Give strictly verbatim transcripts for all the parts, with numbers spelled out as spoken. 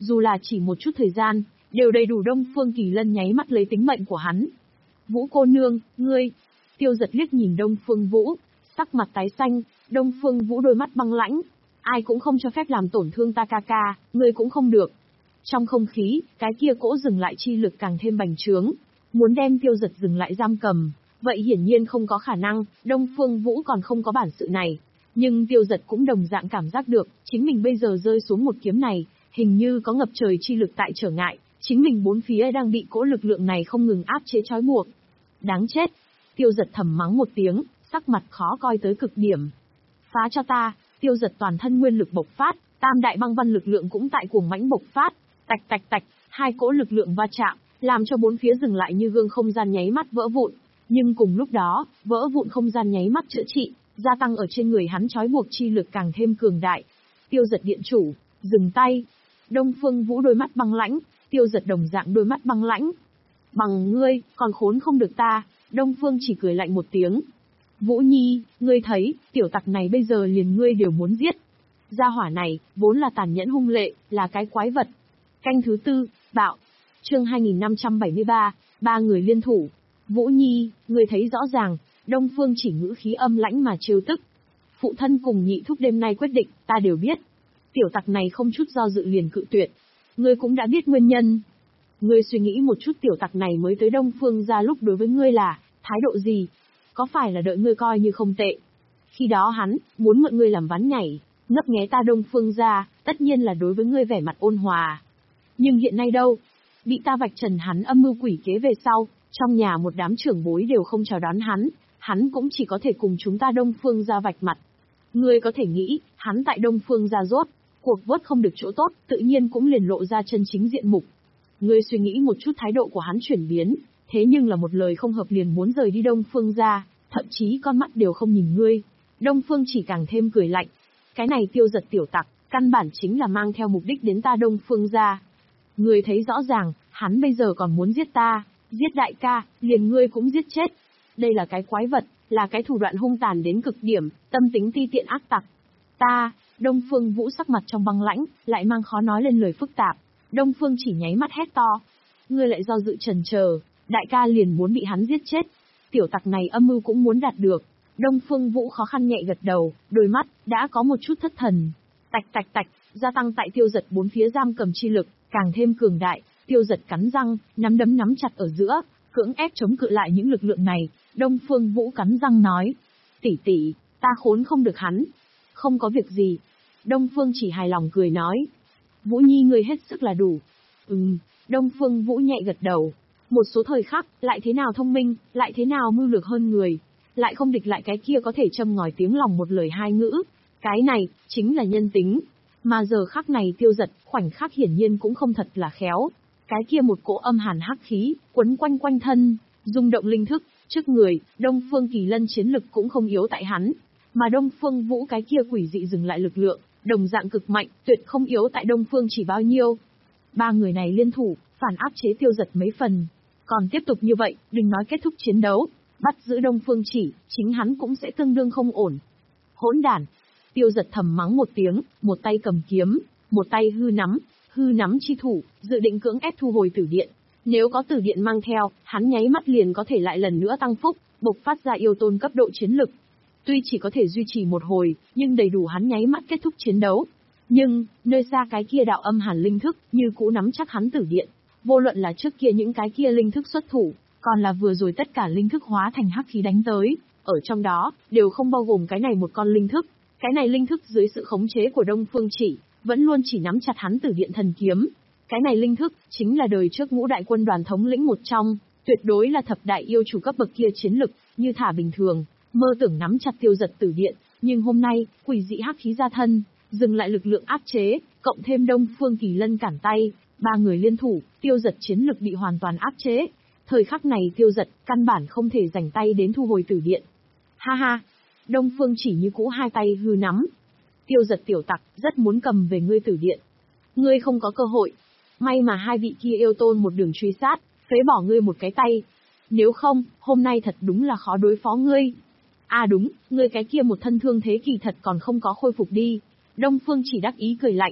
dù là chỉ một chút thời gian, đều đầy đủ Đông Phương Kỳ Lân nháy mắt lấy tính mệnh của hắn. Vũ cô nương, ngươi... Tiêu Giật liếc nhìn Đông Phương Vũ, sắc mặt tái xanh, Đông Phương Vũ đôi mắt băng lãnh. Ai cũng không cho phép làm tổn thương ta ca ca, ngươi cũng không được. Trong không khí, cái kia cỗ dừng lại chi lực càng thêm bành trướng, muốn đem Tiêu Giật dừng lại giam cầm. Vậy hiển nhiên không có khả năng, Đông Phương Vũ còn không có bản sự này. Nhưng Tiêu Giật cũng đồng dạng cảm giác được, chính mình bây giờ rơi xuống một kiếm này, hình như có ngập trời chi lực tại trở ngại, chính mình bốn phía đang bị cỗ lực lượng này không ngừng áp chế trói buộc. Đáng chết! Tiêu Giật thầm mắng một tiếng, sắc mặt khó coi tới cực điểm. Phá cho ta! Tiêu Giật toàn thân nguyên lực bộc phát, tam đại băng văn lực lượng cũng tại cuồng mãnh bộc phát, tạch tạch tạch, hai cỗ lực lượng va chạm, làm cho bốn phía dừng lại như gương không gian nháy mắt vỡ vụn. Nhưng cùng lúc đó, vỡ vụn không gian nháy mắt chữa trị, gia tăng ở trên người hắn trói buộc chi lực càng thêm cường đại. Tiêu Giật điện chủ, dừng tay. Đông Phương Vũ đôi mắt băng lãnh, Tiêu Giật đồng dạng đôi mắt băng lãnh. Bằng ngươi, còn khốn không được ta. Đông Phương chỉ cười lạnh một tiếng. Vũ Nhi, ngươi thấy, tiểu tặc này bây giờ liền ngươi đều muốn giết. Gia hỏa này, vốn là tàn nhẫn hung lệ, là cái quái vật. Canh thứ tư, bạo. Chương hai nghìn năm trăm bảy mươi ba, ba người liên thủ. Vũ Nhi, ngươi thấy rõ ràng, Đông Phương chỉ ngữ khí âm lãnh mà trêu tức. Phụ thân cùng nhị thúc đêm nay quyết định, ta đều biết. Tiểu tặc này không chút do dự liền cự tuyệt. Ngươi cũng đã biết nguyên nhân. Ngươi suy nghĩ một chút tiểu tặc này mới tới Đông Phương ra lúc đối với ngươi là, thái độ gì? Có phải là đợi ngươi coi như không tệ? Khi đó hắn, muốn mượn ngươi làm ván nhảy, ngấp nghé ta Đông Phương ra, tất nhiên là đối với ngươi vẻ mặt ôn hòa. Nhưng hiện nay đâu? Bị ta vạch trần hắn âm mưu quỷ kế về sau, trong nhà một đám trưởng bối đều không chào đón hắn, hắn cũng chỉ có thể cùng chúng ta Đông Phương ra vạch mặt. Ngươi có thể nghĩ, hắn tại Đông Phương ra rốt, cuộc vớt không được chỗ tốt, tự nhiên cũng liền lộ ra chân chính diện mục. Ngươi suy nghĩ một chút thái độ của hắn chuyển biến, thế nhưng là một lời không hợp liền muốn rời đi Đông Phương ra, thậm chí con mắt đều không nhìn ngươi. Đông Phương chỉ càng thêm cười lạnh. Cái này Tiêu Giật tiểu tặc, căn bản chính là mang theo mục đích đến ta Đông Phương ra. Ngươi thấy rõ ràng, hắn bây giờ còn muốn giết ta, giết đại ca, liền ngươi cũng giết chết. Đây là cái quái vật, là cái thủ đoạn hung tàn đến cực điểm, tâm tính ti tiện ác tặc. Ta, Đông Phương Vũ sắc mặt trong băng lãnh, lại mang khó nói lên lời phức tạp. Đông Phương chỉ nháy mắt hét to. Ngươi lại do dự chần chờ, đại ca liền muốn bị hắn giết chết. Tiểu tặc này âm mưu cũng muốn đạt được. Đông Phương Vũ khó khăn nhẹ gật đầu, đôi mắt, đã có một chút thất thần. Tạch tạch tạch, gia tăng tại Tiêu Giật bốn phía giam cầm chi lực, càng thêm cường đại. Tiêu Giật cắn răng, nắm đấm nắm chặt ở giữa, cưỡng ép chống cự lại những lực lượng này. Đông Phương Vũ cắn răng nói. Tỷ tỷ, ta khốn không được hắn. Không có việc gì. Đông Phương chỉ hài lòng cười nói. Vũ Nhi ngươi hết sức là đủ. Ừm, Đông Phương Vũ nhẹ gật đầu. Một số thời khắc, lại thế nào thông minh, lại thế nào mưu lược hơn người. Lại không địch lại cái kia có thể châm ngòi tiếng lòng một lời hai ngữ. Cái này, chính là nhân tính. Mà giờ khắc này Tiêu Giật, khoảnh khắc hiển nhiên cũng không thật là khéo. Cái kia một cỗ âm hàn hắc khí, quấn quanh quanh thân, rung động linh thức, trước người, Đông Phương Kỳ Lân chiến lực cũng không yếu tại hắn. Mà Đông Phương Vũ cái kia quỷ dị dừng lại lực lượng, đồng dạng cực mạnh, tuyệt không yếu tại Đông Phương chỉ bao nhiêu. Ba người này liên thủ, phản áp chế Tiêu Giật mấy phần. Còn tiếp tục như vậy, đừng nói kết thúc chiến đấu, bắt giữ Đông Phương chỉ, chính hắn cũng sẽ tương đương không ổn. Hỗn đản! Tiêu Giật thầm mắng một tiếng, một tay cầm kiếm, một tay hư nắm, hư nắm chi thủ, dự định cưỡng ép thu hồi tử điện. Nếu có tử điện mang theo, hắn nháy mắt liền có thể lại lần nữa tăng phúc, bộc phát ra yêu tôn cấp độ chiến lực. Tuy chỉ có thể duy trì một hồi, nhưng đầy đủ hắn nháy mắt kết thúc chiến đấu. Nhưng, nơi xa cái kia đạo âm hàn linh thức, như cũ nắm chắc hắn tử điện. Vô luận là trước kia những cái kia linh thức xuất thủ, còn là vừa rồi tất cả linh thức hóa thành hắc khí đánh tới, ở trong đó, đều không bao gồm cái này một con linh thức. Cái này linh thức dưới sự khống chế của Đông Phương Chỉ, vẫn luôn chỉ nắm chặt hắn tử điện thần kiếm. Cái này linh thức, chính là đời trước ngũ đại quân đoàn thống lĩnh một trong, tuyệt đối là thập đại yêu chủ cấp bậc kia chiến lực, như thả bình thường, mơ tưởng nắm chặt Tiêu Giật tử điện, nhưng hôm nay, quỷ dị hắc khí ra thân, dừng lại lực lượng áp chế, cộng thêm Đông Phương Kỳ Lân cản tay, ba người liên thủ, Tiêu Giật chiến lực bị hoàn toàn áp chế. Thời khắc này Tiêu Giật, căn bản không thể rảnh tay đến thu hồi tử điện. Ha ha! Đông Phương chỉ như cũ hai tay hư nắm. Tiêu Giật tiểu tặc, rất muốn cầm về ngươi tử điện. Ngươi không có cơ hội. May mà hai vị kia yêu tôn một đường truy sát, phế bỏ ngươi một cái tay. Nếu không, hôm nay thật đúng là khó đối phó ngươi. À đúng, ngươi cái kia một thân thương thế kỳ thật còn không có khôi phục đi. Đông Phương chỉ đắc ý cười lạnh.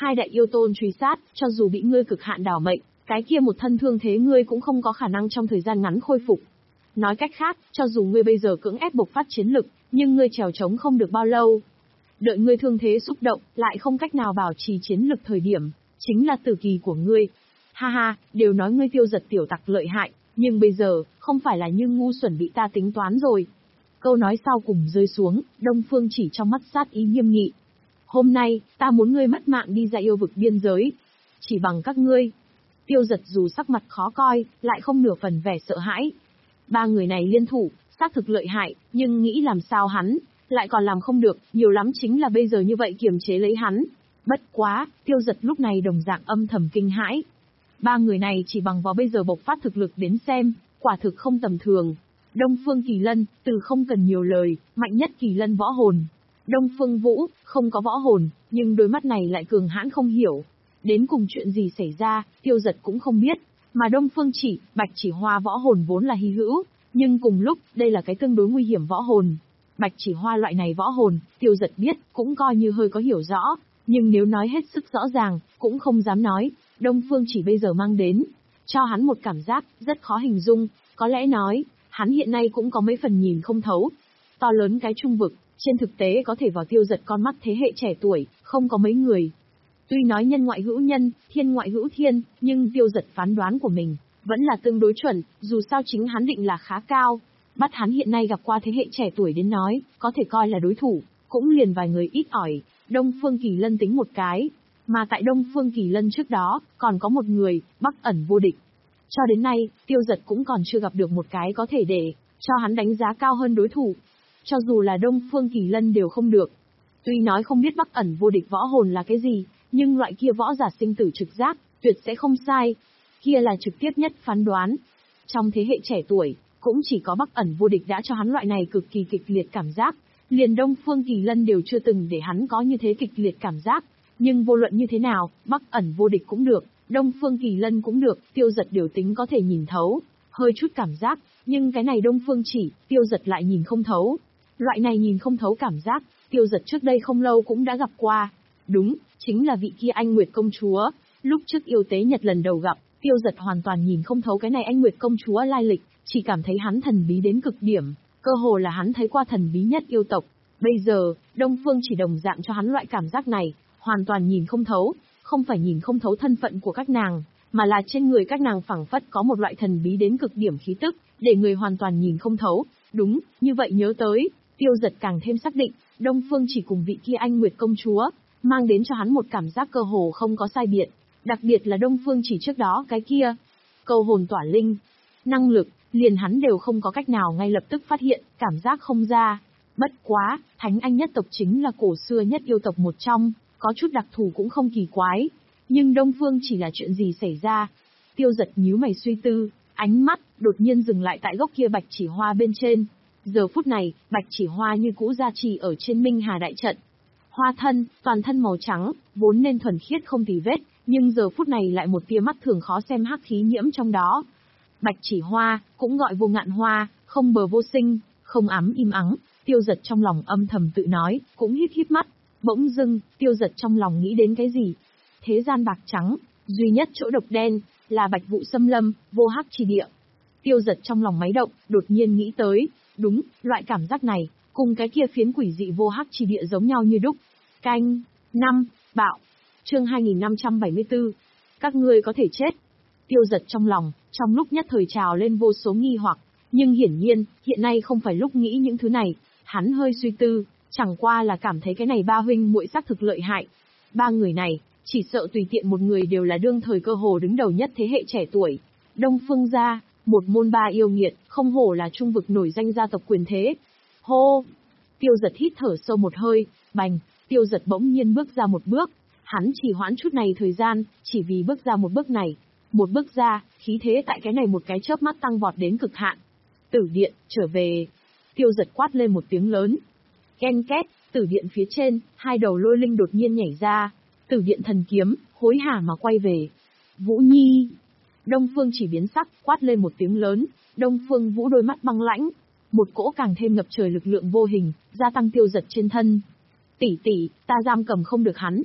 Hai đại yêu tôn truy sát, cho dù bị ngươi cực hạn đảo mệnh, cái kia một thân thương thế ngươi cũng không có khả năng trong thời gian ngắn khôi phục. Nói cách khác, cho dù ngươi bây giờ cưỡng ép bộc phát chiến lực, nhưng ngươi trèo trống không được bao lâu. Đợi ngươi thương thế xúc động, lại không cách nào bảo trì chiến lực thời điểm, chính là tử kỳ của ngươi. Ha ha, đều nói ngươi Tiêu Giật tiểu tặc lợi hại, nhưng bây giờ, không phải là như ngu xuẩn bị ta tính toán rồi. Câu nói sau cùng rơi xuống, Đông Phương Chỉ trong mắt sát ý nghiêm nghị. Hôm nay, ta muốn ngươi mất mạng đi ra yêu vực biên giới. Chỉ bằng các ngươi. Tiêu Giật dù sắc mặt khó coi, lại không nửa phần vẻ sợ hãi. Ba người này liên thủ, xác thực lợi hại, nhưng nghĩ làm sao hắn, lại còn làm không được, nhiều lắm chính là bây giờ như vậy kiềm chế lấy hắn. Bất quá, Tiêu Giật lúc này đồng dạng âm thầm kinh hãi. Ba người này chỉ bằng vào bây giờ bộc phát thực lực đến xem, quả thực không tầm thường. Đông Phương Kỳ Lân, từ không cần nhiều lời, mạnh nhất Kỳ Lân võ hồn. Đông Phương Vũ, không có võ hồn, nhưng đôi mắt này lại cường hãn không hiểu. Đến cùng chuyện gì xảy ra, Tiêu Giật cũng không biết. Mà Đông Phương Chỉ, Bạch Chỉ Hoa võ hồn vốn là hy hữu, nhưng cùng lúc, đây là cái tương đối nguy hiểm võ hồn. Bạch Chỉ Hoa loại này võ hồn, Tiêu Giật biết, cũng coi như hơi có hiểu rõ, nhưng nếu nói hết sức rõ ràng, cũng không dám nói. Đông Phương Chỉ bây giờ mang đến, cho hắn một cảm giác, rất khó hình dung, có lẽ nói, hắn hiện nay cũng có mấy phần nhìn không thấu. To lớn cái trung vực, trên thực tế có thể vào Tiêu Giật con mắt thế hệ trẻ tuổi, không có mấy người. Tuy nói nhân ngoại hữu nhân, thiên ngoại hữu thiên, nhưng Tiêu Giật phán đoán của mình, vẫn là tương đối chuẩn, dù sao chính hắn định là khá cao. Bắt hắn hiện nay gặp qua thế hệ trẻ tuổi đến nói, có thể coi là đối thủ, cũng liền vài người ít ỏi, Đông Phương Kỳ Lân tính một cái. Mà tại Đông Phương Kỳ Lân trước đó, còn có một người, Bắc Ẩn vô địch. Cho đến nay, Tiêu Giật cũng còn chưa gặp được một cái có thể để cho hắn đánh giá cao hơn đối thủ. Cho dù là Đông Phương Kỳ Lân đều không được. Tuy nói không biết Bắc Ẩn vô địch võ hồn là cái gì, nhưng loại kia võ giả sinh tử trực giác, tuyệt sẽ không sai. Kia là trực tiếp nhất phán đoán. Trong thế hệ trẻ tuổi, cũng chỉ có Bắc Ẩn vô địch đã cho hắn loại này cực kỳ kịch liệt cảm giác. Liền Đông Phương Kỳ Lân đều chưa từng để hắn có như thế kịch liệt cảm giác. Nhưng vô luận như thế nào, Bắc Ẩn vô địch cũng được, Đông Phương Kỳ Lân cũng được, Tiêu Giật điều tính có thể nhìn thấu, hơi chút cảm giác, nhưng cái này Đông Phương Chỉ, Tiêu Giật lại nhìn không thấu. Loại này nhìn không thấu cảm giác, Tiêu Giật trước đây không lâu cũng đã gặp qua. Đúng, chính là vị kia Anh Nguyệt công chúa, lúc trước yêu tế Nhật lần đầu gặp, Tiêu Giật hoàn toàn nhìn không thấu cái này Anh Nguyệt công chúa lai lịch, chỉ cảm thấy hắn thần bí đến cực điểm, cơ hồ là hắn thấy qua thần bí nhất yêu tộc. Bây giờ, Đông Phương Chỉ đồng dạng cho hắn loại cảm giác này. Hoàn toàn nhìn không thấu, không phải nhìn không thấu thân phận của các nàng, mà là trên người các nàng phảng phất có một loại thần bí đến cực điểm khí tức, để người hoàn toàn nhìn không thấu. Đúng, như vậy nhớ tới, Tiêu Giật càng thêm xác định, Đông Phương Chỉ cùng vị kia Anh Nguyệt công chúa, mang đến cho hắn một cảm giác cơ hồ không có sai biệt, đặc biệt là Đông Phương Chỉ trước đó cái kia, câu hồn tỏa linh, năng lực, liền hắn đều không có cách nào ngay lập tức phát hiện, cảm giác không ra. Bất quá, Thánh Anh nhất tộc chính là cổ xưa nhất yêu tộc một trong. Có chút đặc thù cũng không kỳ quái, nhưng Đông Phương Chỉ là chuyện gì xảy ra? Tiêu Giật nhíu mày suy tư, ánh mắt đột nhiên dừng lại tại gốc kia Bạch Chỉ Hoa bên trên. Giờ phút này, Bạch Chỉ Hoa như cũ gia trì ở trên Minh Hà đại trận. Hoa thân, toàn thân màu trắng, vốn nên thuần khiết không tì vết, nhưng giờ phút này lại một tia mắt thường khó xem hắc khí nhiễm trong đó. Bạch Chỉ Hoa, cũng gọi vô ngạn hoa, không bờ vô sinh, không ám im ắng. Tiêu Giật trong lòng âm thầm tự nói, cũng híp híp mắt. Bỗng dưng, Tiêu Giật trong lòng nghĩ đến cái gì? Thế gian bạc trắng, duy nhất chỗ độc đen, là Bạch Vụ xâm lâm, vô hắc chi địa. Tiêu Giật trong lòng máy động, đột nhiên nghĩ tới, đúng, loại cảm giác này, cùng cái kia phiến quỷ dị vô hắc chi địa giống nhau như đúc. Canh, năm, bạo, chương hai nghìn năm trăm bảy mươi tư, các ngươi có thể chết. Tiêu Giật trong lòng, trong lúc nhất thời trào lên vô số nghi hoặc, nhưng hiển nhiên, hiện nay không phải lúc nghĩ những thứ này, hắn hơi suy tư. Chẳng qua là cảm thấy cái này ba huynh muội xác thực lợi hại. Ba người này, chỉ sợ tùy tiện một người đều là đương thời cơ hồ đứng đầu nhất thế hệ trẻ tuổi. Đông Phương gia, một môn ba yêu nghiệt, không hổ là trung vực nổi danh gia tộc quyền thế. Hô! Tiêu Giật hít thở sâu một hơi, bành, Tiêu Giật bỗng nhiên bước ra một bước. Hắn chỉ hoãn chút này thời gian, chỉ vì bước ra một bước này. Một bước ra, khí thế tại cái này một cái chớp mắt tăng vọt đến cực hạn. Tử điện, trở về. Tiêu Giật quát lên một tiếng lớn. Ken két, tử điện phía trên, hai đầu lôi linh đột nhiên nhảy ra. Tử điện thần kiếm, hối hả mà quay về. Vũ Nhi! Đông Phương Chỉ biến sắc, quát lên một tiếng lớn. Đông Phương Vũ đôi mắt băng lãnh. Một cỗ càng thêm ngập trời lực lượng vô hình, gia tăng Tiêu Giật trên thân. Tỷ tỷ, ta giam cầm không được hắn.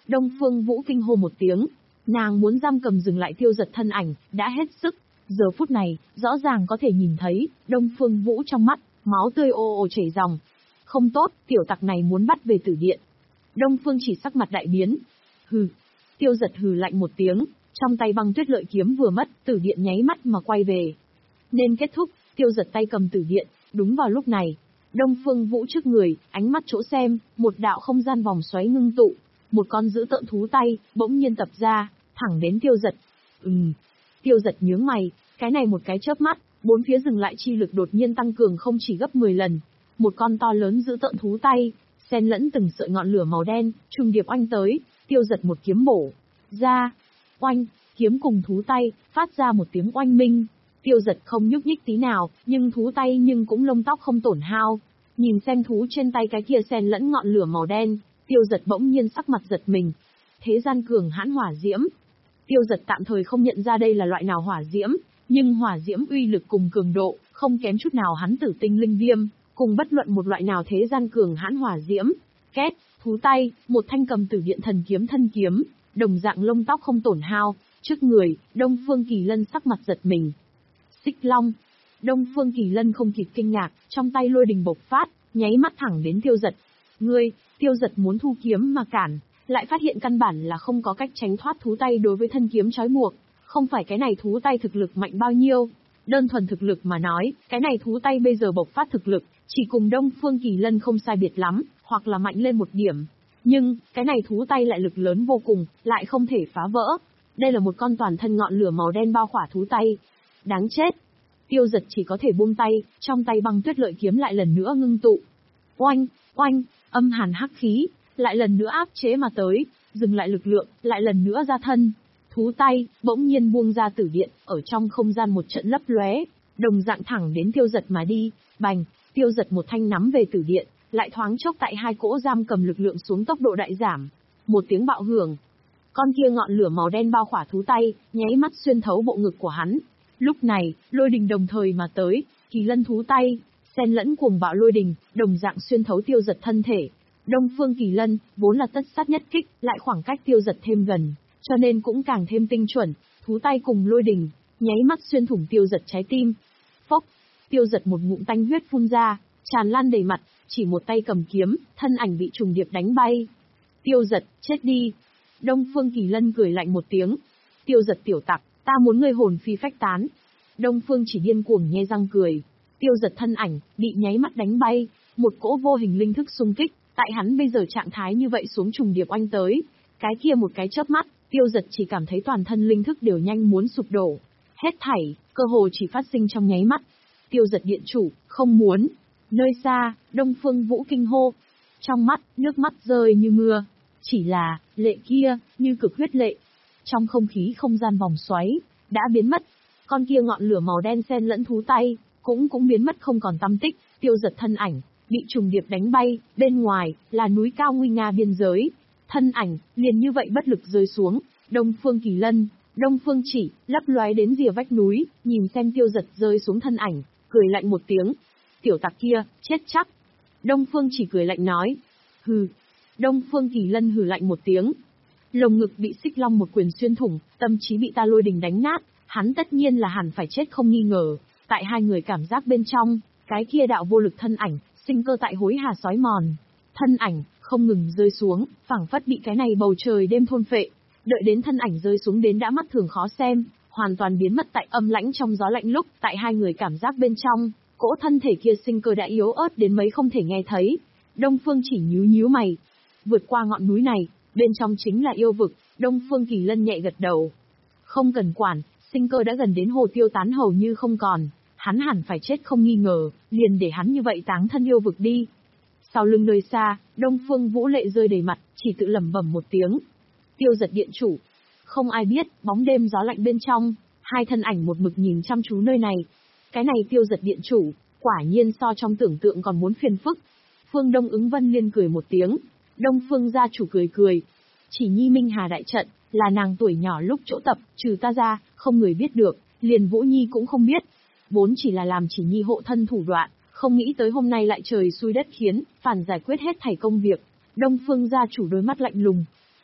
Đông Phương Vũ kinh hô một tiếng. Nàng muốn giam cầm dừng lại Tiêu Giật thân ảnh, đã hết sức. Giờ phút này, rõ ràng có thể nhìn thấy, Đông Phương Vũ trong mắt, máu tươi ồ ồ chảy ròng. Không tốt, tiểu tặc này muốn bắt về tử điện. Đông Phương Chỉ sắc mặt đại biến. Hừ. Tiêu Giật hừ lạnh một tiếng, trong tay băng tuyết lợi kiếm vừa mất, tử điện nháy mắt mà quay về. Nên kết thúc, Tiêu Giật tay cầm tử điện, đúng vào lúc này. Đông Phương Vũ trước người, ánh mắt chỗ xem, một đạo không gian vòng xoáy ngưng tụ. Một con dữ tợn thú tay, bỗng nhiên tập ra, thẳng đến Tiêu Giật. Ừm. Tiêu Giật nhướng mày, cái này một cái chớp mắt, bốn phía dừng lại chi lực đột nhiên tăng cường không chỉ gấp mười lần. Một con to lớn dữ tợn thú tay, xen lẫn từng sợi ngọn lửa màu đen, trùng điệp oanh tới, Tiêu Giật một kiếm bổ ra. Oanh, kiếm cùng thú tay, phát ra một tiếng oanh minh. Tiêu Giật không nhúc nhích tí nào, nhưng thú tay nhưng cũng lông tóc không tổn hao. Nhìn xem thú trên tay cái kia xen lẫn ngọn lửa màu đen, Tiêu Giật bỗng nhiên sắc mặt giật mình. Thế gian cường hãn hỏa diễm. Tiêu Giật tạm thời không nhận ra đây là loại nào hỏa diễm, nhưng hỏa diễm uy lực cùng cường độ, không kém chút nào hắn tử tinh linh viêm, cùng bất luận một loại nào thế gian cường hãn hỏa diễm. Két, thú tay, một thanh cầm tử điện thần kiếm thân kiếm, đồng dạng lông tóc không tổn hao, trước người, Đông Phương Kỳ Lân sắc mặt giật mình. Xích Long. Đông Phương Kỳ Lân không kịp kinh ngạc, trong tay lôi đình bộc phát, nháy mắt thẳng đến Tiêu Giật. Ngươi, Tiêu Giật muốn thu kiếm mà cản, lại phát hiện căn bản là không có cách tránh thoát thú tay đối với thân kiếm trói buộc. Không phải cái này thú tay thực lực mạnh bao nhiêu. Đơn thuần thực lực mà nói, cái này thú tay bây giờ bộc phát thực lực, chỉ cùng Đông Phương Kỳ Lân không sai biệt lắm, hoặc là mạnh lên một điểm. Nhưng, cái này thú tay lại lực lớn vô cùng, lại không thể phá vỡ. Đây là một con toàn thân ngọn lửa màu đen bao khỏa thú tay. Đáng chết. Tiêu Giật chỉ có thể buông tay, trong tay băng tuyết lợi kiếm lại lần nữa ngưng tụ. Oanh, oanh, âm hàn hắc khí, lại lần nữa áp chế mà tới, dừng lại lực lượng, lại lần nữa ra thân. Thú tay, bỗng nhiên buông ra tử điện, ở trong không gian một trận lấp lóe, đồng dạng thẳng đến Tiêu Giật mà đi. Bành, Tiêu Giật một thanh nắm về tử điện, lại thoáng chốc tại hai cỗ giam cầm lực lượng xuống tốc độ đại giảm. Một tiếng bạo hưởng. Con kia ngọn lửa màu đen bao khỏa thú tay, nháy mắt xuyên thấu bộ ngực của hắn. Lúc này, lôi đình đồng thời mà tới, Kỳ Lân thú tay, xen lẫn cuồng bạo lôi đình, đồng dạng xuyên thấu Tiêu Giật thân thể. Đông Phương Kỳ Lân, vốn là tất sát nhất kích, lại khoảng cách Tiêu Giật thêm gần, cho nên cũng càng thêm tinh chuẩn, thú tay cùng lôi đình, nháy mắt xuyên thủng Tiêu Giật trái tim. Phốc, Tiêu Giật một ngụm tanh huyết phun ra, tràn lan đầy mặt, chỉ một tay cầm kiếm, thân ảnh bị trùng điệp đánh bay. Tiêu Giật, chết đi. Đông Phương Kỳ Lân cười lạnh một tiếng. Tiêu Giật tiểu tặc, ta muốn ngươi hồn phi phách tán. Đông Phương Chỉ điên cuồng nhe răng cười. Tiêu Giật thân ảnh, bị nháy mắt đánh bay, một cỗ vô hình linh thức xung kích, tại hắn bây giờ trạng thái như vậy xuống trùng điệp oanh tới. Cái kia một cái chớp mắt, Tiêu Giật chỉ cảm thấy toàn thân linh thức đều nhanh muốn sụp đổ. Hết thảy, cơ hồ chỉ phát sinh trong nháy mắt. Tiêu Giật điện chủ, không muốn. Nơi xa, Đông Phương Vũ kinh hô. Trong mắt, nước mắt rơi như mưa. Chỉ là, lệ kia, như cực huyết lệ. Trong không khí không gian vòng xoáy, đã biến mất. Con kia ngọn lửa màu đen xen lẫn thú tay, cũng cũng biến mất không còn tăm tích. Tiêu Giật thân ảnh, bị trùng điệp đánh bay, bên ngoài, là núi cao nguy nga biên giới. Thân ảnh, liền như vậy bất lực rơi xuống. Đông Phương Kỳ Lân, Đông Phương Chỉ, lấp lóe đến rìa vách núi, nhìn xem Tiêu Giật rơi xuống thân ảnh, cười lạnh một tiếng. Tiểu tặc kia, chết chắc. Đông Phương Chỉ cười lạnh nói. Hừ. Đông Phương Kỳ Lân hừ lạnh một tiếng. Lồng ngực bị Xích Long một quyền xuyên thủng, tâm trí bị ta lôi đình đánh nát, hắn tất nhiên là hẳn phải chết không nghi ngờ. Tại hai người cảm giác bên trong, cái kia đạo vô lực thân ảnh, sinh cơ tại hối hà sói mòn. Thân ảnh, không ngừng rơi xuống, phảng phất bị cái này bầu trời đêm thôn phệ. Đợi đến thân ảnh rơi xuống đến đã mắt thường khó xem, hoàn toàn biến mất tại âm lãnh trong gió lạnh lúc, tại hai người cảm giác bên trong, cỗ thân thể kia sinh cơ đã yếu ớt đến mấy không thể nghe thấy. Đông Phương Chỉ nhíu nhíu mày. Vượt qua ngọn núi này, bên trong chính là yêu vực, Đông Phương Kỳ Lân nhẹ gật đầu. Không cần quản, sinh cơ đã gần đến hồ tiêu tán hầu như không còn, hắn hẳn phải chết không nghi ngờ, liền để hắn như vậy táng thân yêu vực đi. Sau lưng nơi xa, Đông Phương Vũ lệ rơi đầy mặt, chỉ tự lẩm bẩm một tiếng. Tiêu Giật điện chủ. Không ai biết, bóng đêm gió lạnh bên trong, hai thân ảnh một mực nhìn chăm chú nơi này. Cái này Tiêu Giật điện chủ, quả nhiên so trong tưởng tượng còn muốn phiền phức. Phương Đông Ứng Vân liên cười một tiếng. Đông Phương gia chủ cười cười. Chỉ Nhi Minh Hà đại trận, là nàng tuổi nhỏ lúc chỗ tập, trừ ta ra, không người biết được, liền Vũ Nhi cũng không biết. Vốn chỉ là làm Chỉ Nhi hộ thân thủ đoạn, không nghĩ tới hôm nay lại trời xui đất khiến, phản giải quyết hết thảy công việc. Đông Phương gia chủ đôi mắt lạnh lùng.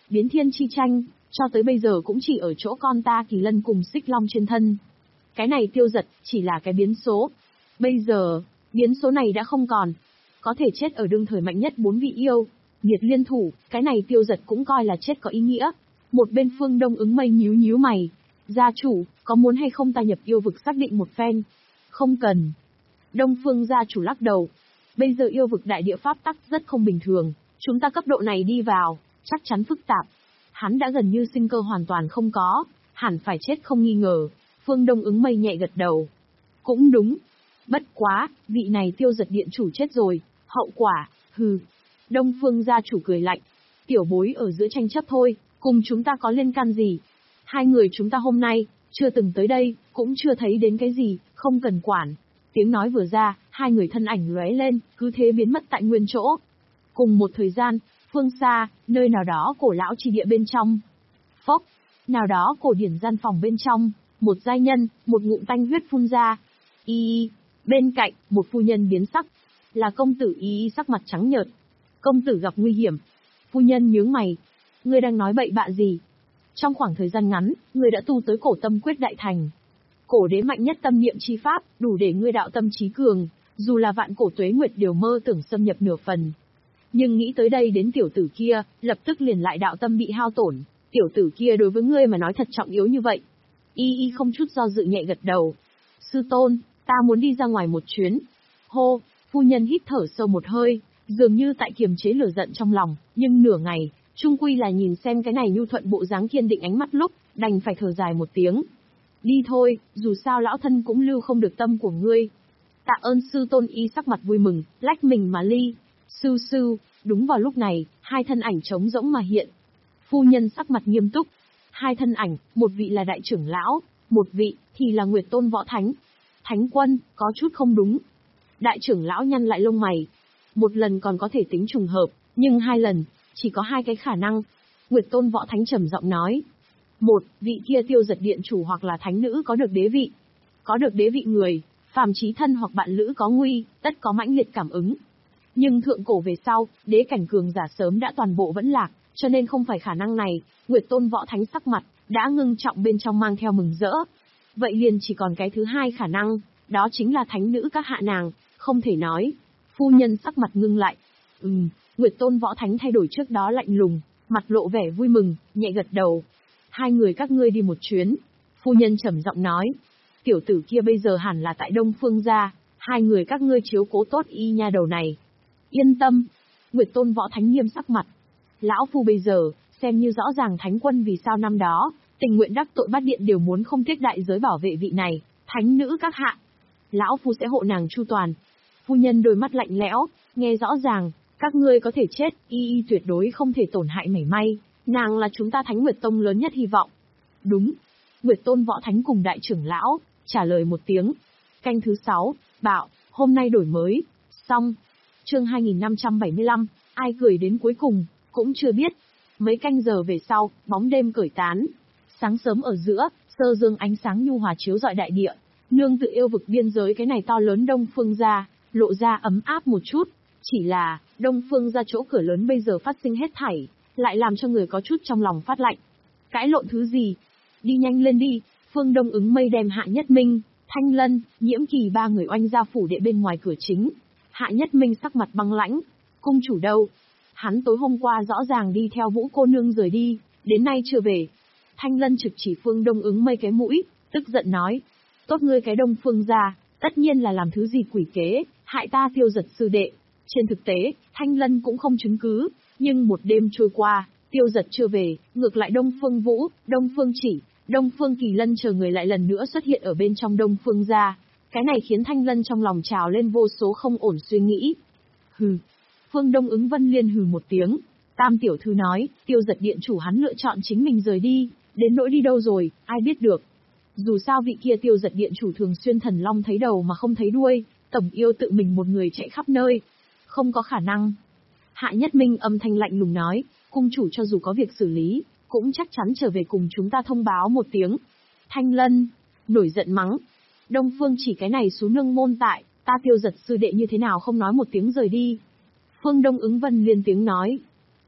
biến thiên chi tranh, cho tới bây giờ cũng chỉ ở chỗ con ta Kỳ Lân cùng Xích Long trên thân. Cái này Tiêu Giật, chỉ là cái biến số. Bây giờ, biến số này đã không còn. Có thể chết ở đương thời mạnh nhất bốn vị yêu, nghiệt liên thủ, cái này Tiêu Giật cũng coi là chết có ý nghĩa. Một bên Phương Đông Ứng Mây nhíu nhíu mày. Gia chủ, có muốn hay không ta nhập yêu vực xác định một phen? Không cần. Đông Phương gia chủ lắc đầu. Bây giờ yêu vực đại địa pháp tắc rất không bình thường. Chúng ta cấp độ này đi vào, chắc chắn phức tạp. Hắn đã gần như sinh cơ hoàn toàn không có, hẳn phải chết không nghi ngờ. Phương Đông Ứng Mây nhẹ gật đầu. Cũng đúng. Bất quá, vị này Tiêu Giật điện chủ chết rồi, hậu quả, hừ. Đông Phương gia chủ cười lạnh. Tiểu bối ở giữa tranh chấp thôi, cùng chúng ta có liên can gì? Hai người chúng ta hôm nay, chưa từng tới đây, cũng chưa thấy đến cái gì, không cần quản. Tiếng nói vừa ra, hai người thân ảnh lóe lên, cứ thế biến mất tại nguyên chỗ. Cùng một thời gian, phương xa, nơi nào đó cổ lão chi địa bên trong. Phốc, nào đó cổ điển gian phòng bên trong, một giai nhân, một ngụm tanh huyết phun ra. Y, bên cạnh, một phu nhân biến sắc. Là công tử Y sắc mặt trắng nhợt. Công tử gặp nguy hiểm. Phu nhân nhướng mày. Ngươi đang nói bậy bạ gì? Trong khoảng thời gian ngắn, ngươi đã tu tới cổ tâm quyết đại thành. Cổ đế mạnh nhất tâm niệm chi pháp, đủ để ngươi đạo tâm trí cường, dù là vạn cổ tuế nguyệt đều mơ tưởng xâm nhập nửa phần. Nhưng nghĩ tới đây đến tiểu tử kia, lập tức liền lại đạo tâm bị hao tổn. Tiểu tử kia đối với ngươi mà nói thật trọng yếu như vậy. Y y không chút do dự nhẹ gật đầu. Sư tôn, ta muốn đi ra ngoài một chuyến. Hô, phu nhân hít thở sâu một hơi, dường như tại kiềm chế lửa giận trong lòng, nhưng nửa ngày, chung quy là nhìn xem cái này nhu thuận bộ dáng kiên định ánh mắt lúc, đành phải thở dài một tiếng. Đi thôi, dù sao lão thân cũng lưu không được tâm của ngươi. Tạ ơn sư tôn. Y sắc mặt vui mừng, lách mình mà ly. Sư sư, đúng vào lúc này, hai thân ảnh trống rỗng mà hiện. Phu nhân sắc mặt nghiêm túc. Hai thân ảnh, một vị là đại trưởng lão, một vị thì là Nguyệt Tôn Võ Thánh. Thánh quân, có chút không đúng. Đại trưởng lão nhăn lại lông mày. Một lần còn có thể tính trùng hợp, nhưng hai lần, chỉ có hai cái khả năng. Nguyệt Tôn Võ Thánh trầm giọng nói. Một, vị kia Tiêu Giật điện chủ hoặc là thánh nữ có được đế vị. Có được đế vị người, phàm chí thân hoặc bạn lữ có nguy, tất có mãnh liệt cảm ứng. Nhưng thượng cổ về sau, đế cảnh cường giả sớm đã toàn bộ vẫn lạc, cho nên không phải khả năng này. Nguyệt Tôn Võ Thánh sắc mặt đã ngưng trọng bên trong mang theo mừng rỡ. Vậy liền chỉ còn cái thứ hai khả năng, đó chính là thánh nữ các hạ nàng, không thể nói. Phu nhân sắc mặt ngưng lại. Ừm, Nguyệt Tôn Võ Thánh thay đổi trước đó lạnh lùng, mặt lộ vẻ vui mừng, nhẹ gật đầu. Hai người các ngươi đi một chuyến. Phu nhân trầm giọng nói. Tiểu tử kia bây giờ hẳn là tại Đông Phương gia, hai người các ngươi chiếu cố tốt y nha đầu này. Yên tâm. Nguyệt Tôn Võ Thánh nghiêm sắc mặt. Lão phu bây giờ, xem như rõ ràng thánh quân vì sao năm đó, tình nguyện đắc tội bát điện đều muốn không tiếc đại giới bảo vệ vị này, thánh nữ các hạ. Lão phu sẽ hộ nàng chu toàn. Phu nhân đôi mắt lạnh lẽo, nghe rõ ràng, các ngươi có thể chết, y y tuyệt đối không thể tổn hại mảy may. Nàng là chúng ta Thánh Nguyệt Tông lớn nhất hy vọng. Đúng. Nguyệt Tôn Võ Thánh cùng đại trưởng lão, trả lời một tiếng. Canh thứ sáu, bạo, hôm nay đổi mới. Xong. Chương hai nghìn năm trăm bảy mươi lăm, ai cười đến cuối cùng, cũng chưa biết. Mấy canh giờ về sau, bóng đêm cởi tán. Sáng sớm ở giữa, sơ dương ánh sáng nhu hòa chiếu rọi đại địa. Nương tự yêu vực biên giới cái này to lớn Đông Phương gia, lộ ra ấm áp một chút. Chỉ là, Đông Phương gia chỗ cửa lớn bây giờ phát sinh hết thảy, lại làm cho người có chút trong lòng phát lạnh. Cãi lộn thứ gì? Đi nhanh lên đi. Phương Đông Ứng Mây đem Hạ Nhất Minh, Thanh Lân, Nhiễm Kỳ ba người oanh ra phủ đệ bên ngoài cửa chính. Hạ Nhất Minh sắc mặt băng lãnh. Cung chủ đâu? Hắn tối hôm qua rõ ràng đi theo Vũ cô nương rời đi, đến nay chưa về. Thanh Lân trực chỉ Phương Đông Ứng Mây cái mũi, tức giận nói. Tốt ngươi cái Đông Phương gia, tất nhiên là làm thứ gì quỷ kế, hại ta Tiêu Giật sư đệ. Trên thực tế, Thanh Lân cũng không chứng cứ, nhưng một đêm trôi qua, Tiêu Giật chưa về, ngược lại Đông Phương Vũ, Đông Phương Chỉ, Đông Phương Kỳ Lân chờ người lại lần nữa xuất hiện ở bên trong Đông Phương gia. Cái này khiến Thanh Lân trong lòng trào lên vô số không ổn suy nghĩ. Hừ. Phương Đông Ứng Vân Liên hừ một tiếng. Tam tiểu thư nói, Tiêu Giật điện chủ hắn lựa chọn chính mình rời đi, đến nỗi đi đâu rồi, ai biết được. Dù sao vị kia Tiêu Giật điện chủ thường xuyên thần long thấy đầu mà không thấy đuôi, tổng yêu tự mình một người chạy khắp nơi. Không có khả năng. Hạ Nhất Minh âm thanh lạnh lùng nói, cung chủ cho dù có việc xử lý, cũng chắc chắn trở về cùng chúng ta thông báo một tiếng. Thanh Lân, nổi giận mắng. Đông Phương Chỉ cái này xú nương môn tại, ta Tiêu Giật sư đệ như thế nào không nói một tiếng rời đi. Phương Đông Ứng Vân Liên tiếng nói.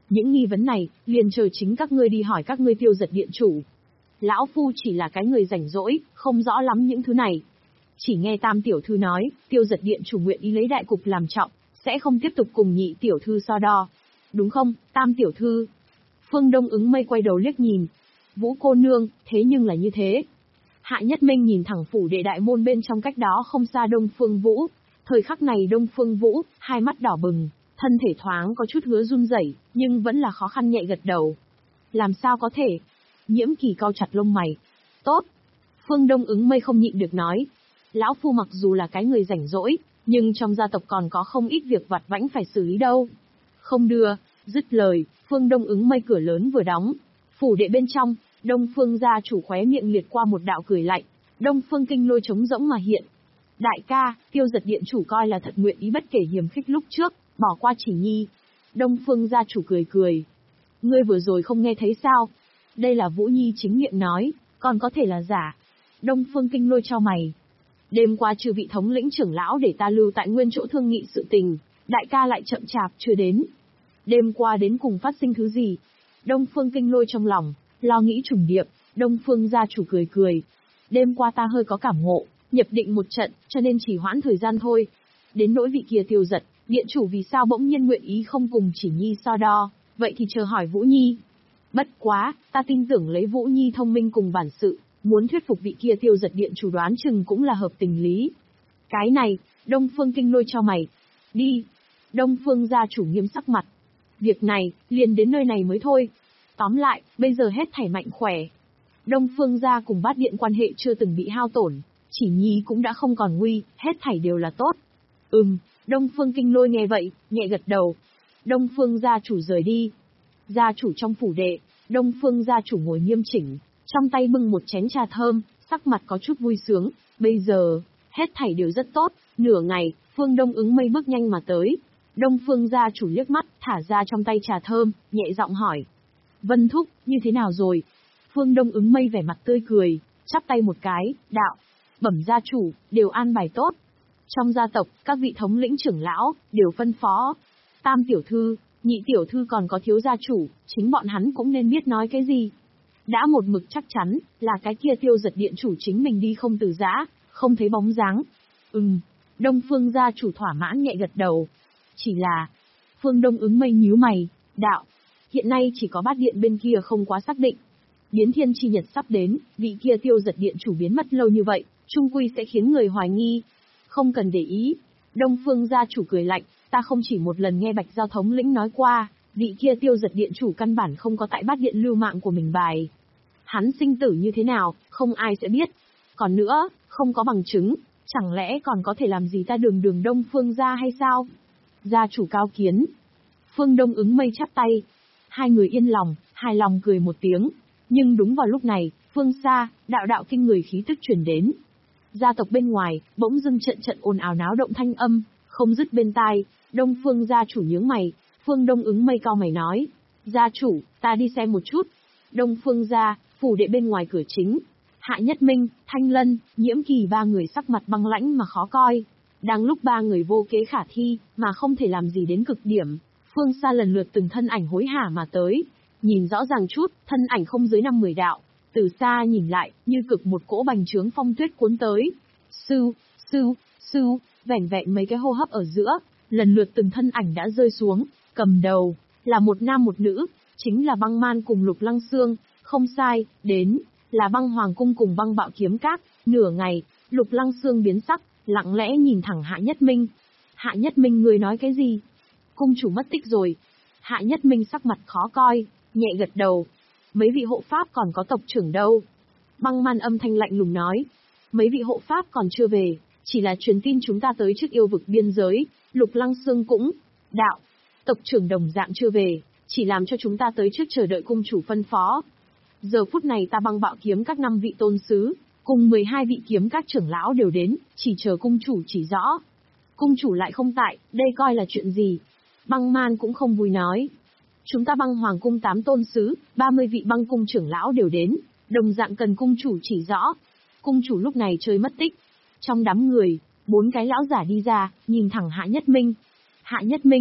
Những nghi vấn này, liền chờ chính các ngươi đi hỏi các ngươi Tiêu Giật điện chủ. Lão Phu chỉ là cái người rảnh rỗi, không rõ lắm những thứ này. Chỉ nghe Tam tiểu thư nói, Tiêu Giật điện chủ nguyện ý lấy đại cục làm trọng, sẽ không tiếp tục cùng nhị tiểu thư so đo. Đúng không, Tam tiểu thư? Phương Đông Ứng Mây quay đầu liếc nhìn. Vũ cô nương, thế nhưng là như thế. Hạ Nhất Minh nhìn thẳng phủ đệ đại môn bên trong cách đó không xa Đông Phương Vũ. Thời khắc này Đông Phương Vũ, hai mắt đỏ bừng, thân thể thoáng có chút hứa run rẩy, nhưng vẫn là khó khăn nhẹ gật đầu. Làm sao có thể? Nhiễm Kỳ cau chặt lông mày. Tốt. Phương Đông Ứng Mây không nhịn được nói. Lão Phu mặc dù là cái người rảnh rỗi, nhưng trong gia tộc còn có không ít việc vặt vãnh phải xử lý đâu. Không đưa, dứt lời, Phương Đông Ứng Mây cửa lớn vừa đóng. Phủ đệ bên trong, Đông Phương gia chủ khóe miệng liệt qua một đạo cười lạnh. Đông Phương Kinh Lôi trống rỗng mà hiện. Đại ca, Tiêu Giật điện chủ coi là thật nguyện ý bất kể hiềm khích lúc trước, bỏ qua Chỉ Nhi. Đông Phương gia chủ cười cười. Ngươi vừa rồi không nghe thấy sao? Đây là Vũ Nhi chính miệng nói, còn có thể là giả. Đông Phương Kinh Lôi chau mày. Đêm qua trừ vị thống lĩnh trưởng lão để ta lưu tại nguyên chỗ thương nghị sự tình, đại ca lại chậm chạp chưa đến. Đêm qua đến cùng phát sinh thứ gì? Đông Phương Kinh Lôi trong lòng, lo nghĩ trùng điệp, Đông Phương gia chủ cười cười. Đêm qua ta hơi có cảm ngộ, nhập định một trận, cho nên chỉ hoãn thời gian thôi. Đến nỗi vị kia Tiêu Giật, điện chủ vì sao bỗng nhiên nguyện ý không cùng Chỉ Nhi so đo, vậy thì chờ hỏi Vũ Nhi. Bất quá, ta tin tưởng lấy Vũ Nhi thông minh cùng bản sự, muốn thuyết phục vị kia Tiêu Giật điện chủ đoán chừng cũng là hợp tình lý. Cái này, Đông Phương Kinh Lôi cho mày. Đi. Đông Phương gia chủ nghiêm sắc mặt. Việc này, liền đến nơi này mới thôi. Tóm lại, bây giờ hết thảy mạnh khỏe. Đông Phương gia cùng Bát điện quan hệ chưa từng bị hao tổn, Chỉ Nhi cũng đã không còn nguy, hết thảy đều là tốt. Ừm, Đông Phương Kinh Lôi nghe vậy, nhẹ gật đầu. Đông Phương gia chủ rời đi. Gia chủ trong phủ đệ, Đông Phương gia chủ ngồi nghiêm chỉnh, trong tay bưng một chén trà thơm, sắc mặt có chút vui sướng. Bây giờ, hết thảy đều rất tốt. Nửa ngày, Phương Đông Ứng Mây bước nhanh mà tới. Đông Phương gia chủ liếc mắt, thả ra trong tay trà thơm, nhẹ giọng hỏi. Vân Thúc, như thế nào rồi? Phương Đông Ứng Mây vẻ mặt tươi cười, chắp tay một cái, đạo. Bẩm gia chủ, đều an bài tốt. Trong gia tộc, các vị thống lĩnh trưởng lão, đều phân phó. Tam tiểu thư, nhị tiểu thư còn có thiếu gia chủ, chính bọn hắn cũng nên biết nói cái gì. Đã một mực chắc chắn, là cái kia Tiêu Giật điện chủ chính mình đi không từ giã, không thấy bóng dáng. Ừm, Đông Phương gia chủ thỏa mãn nhẹ gật đầu. Chỉ là, Phương Đông Ứng Mây nhíu mày, đạo. Hiện nay chỉ có Bát điện bên kia không quá xác định. Biến thiên chi nhật sắp đến, vị kia Tiêu Giật điện chủ biến mất lâu như vậy, chung quy sẽ khiến người hoài nghi. Không cần để ý. Đông Phương gia chủ cười lạnh, ta không chỉ một lần nghe Bạch Giao thống lĩnh nói qua, vị kia Tiêu Giật điện chủ căn bản không có tại Bát điện lưu mạng của mình bài. Hắn sinh tử như thế nào, không ai sẽ biết. Còn nữa, không có bằng chứng, chẳng lẽ còn có thể làm gì ta đường đường Đông Phương gia hay sao? Gia chủ cao kiến. Phương Đông Ứng Mây chắp tay. Hai người yên lòng, hài lòng cười một tiếng. Nhưng đúng vào lúc này, phương xa, đạo đạo kinh người khí tức truyền đến. Gia tộc bên ngoài, bỗng dưng trận trận ồn ào náo động thanh âm, không dứt bên tai. Đông Phương gia chủ nhướng mày, Phương Đông Ứng Mây cao mày nói. Gia chủ, ta đi xem một chút. Đông Phương gia, phủ đệ bên ngoài cửa chính. Hạ Nhất Minh, Thanh Lân, Nhiễm Kỳ ba người sắc mặt băng lãnh mà khó coi. Đang lúc ba người vô kế khả thi, mà không thể làm gì đến cực điểm. Phương xa lần lượt từng thân ảnh hối hả mà tới. Nhìn rõ ràng chút, thân ảnh không dưới năm mười đạo. Từ xa nhìn lại, như cực một cỗ bành trướng phong tuyết cuốn tới. Sư, sư, sư, vẻn vẹn mấy cái hô hấp ở giữa, lần lượt từng thân ảnh đã rơi xuống. Cầm đầu, là một nam một nữ, chính là Băng Man cùng Lục Lăng Xương. Không sai, đến, là Băng Hoàng cung cùng Băng Bạo kiếm các. Nửa ngày, Lục Lăng Xương biến sắc, lặng lẽ nhìn thẳng Hạ Nhất Minh. Hạ Nhất Minh người nói cái gì? Cung chủ mất tích rồi. Hạ Nhất Minh sắc mặt khó coi, nhẹ gật đầu. Mấy vị hộ pháp còn có tộc trưởng đâu? Băng Man âm thanh lạnh lùng nói. Mấy vị hộ pháp còn chưa về, chỉ là truyền tin chúng ta tới trước yêu vực biên giới. Lục Lăng Xương cũng, đạo, tộc trưởng đồng dạng chưa về, chỉ làm cho chúng ta tới trước chờ đợi cung chủ phân phó. Giờ phút này ta Băng Bạo kiếm các năm vị tôn sứ, cùng mười hai vị kiếm các trưởng lão đều đến, chỉ chờ cung chủ chỉ rõ. Cung chủ lại không tại, đây coi là chuyện gì? Băng Man cũng không vui nói. Chúng ta Băng Hoàng cung tám tôn sứ, ba mươi vị băng cung trưởng lão đều đến, đồng dạng cần cung chủ chỉ rõ. Cung chủ lúc này chơi mất tích. Trong đám người, bốn cái lão giả đi ra, nhìn thẳng Hạ Nhất Minh. Hạ Nhất Minh,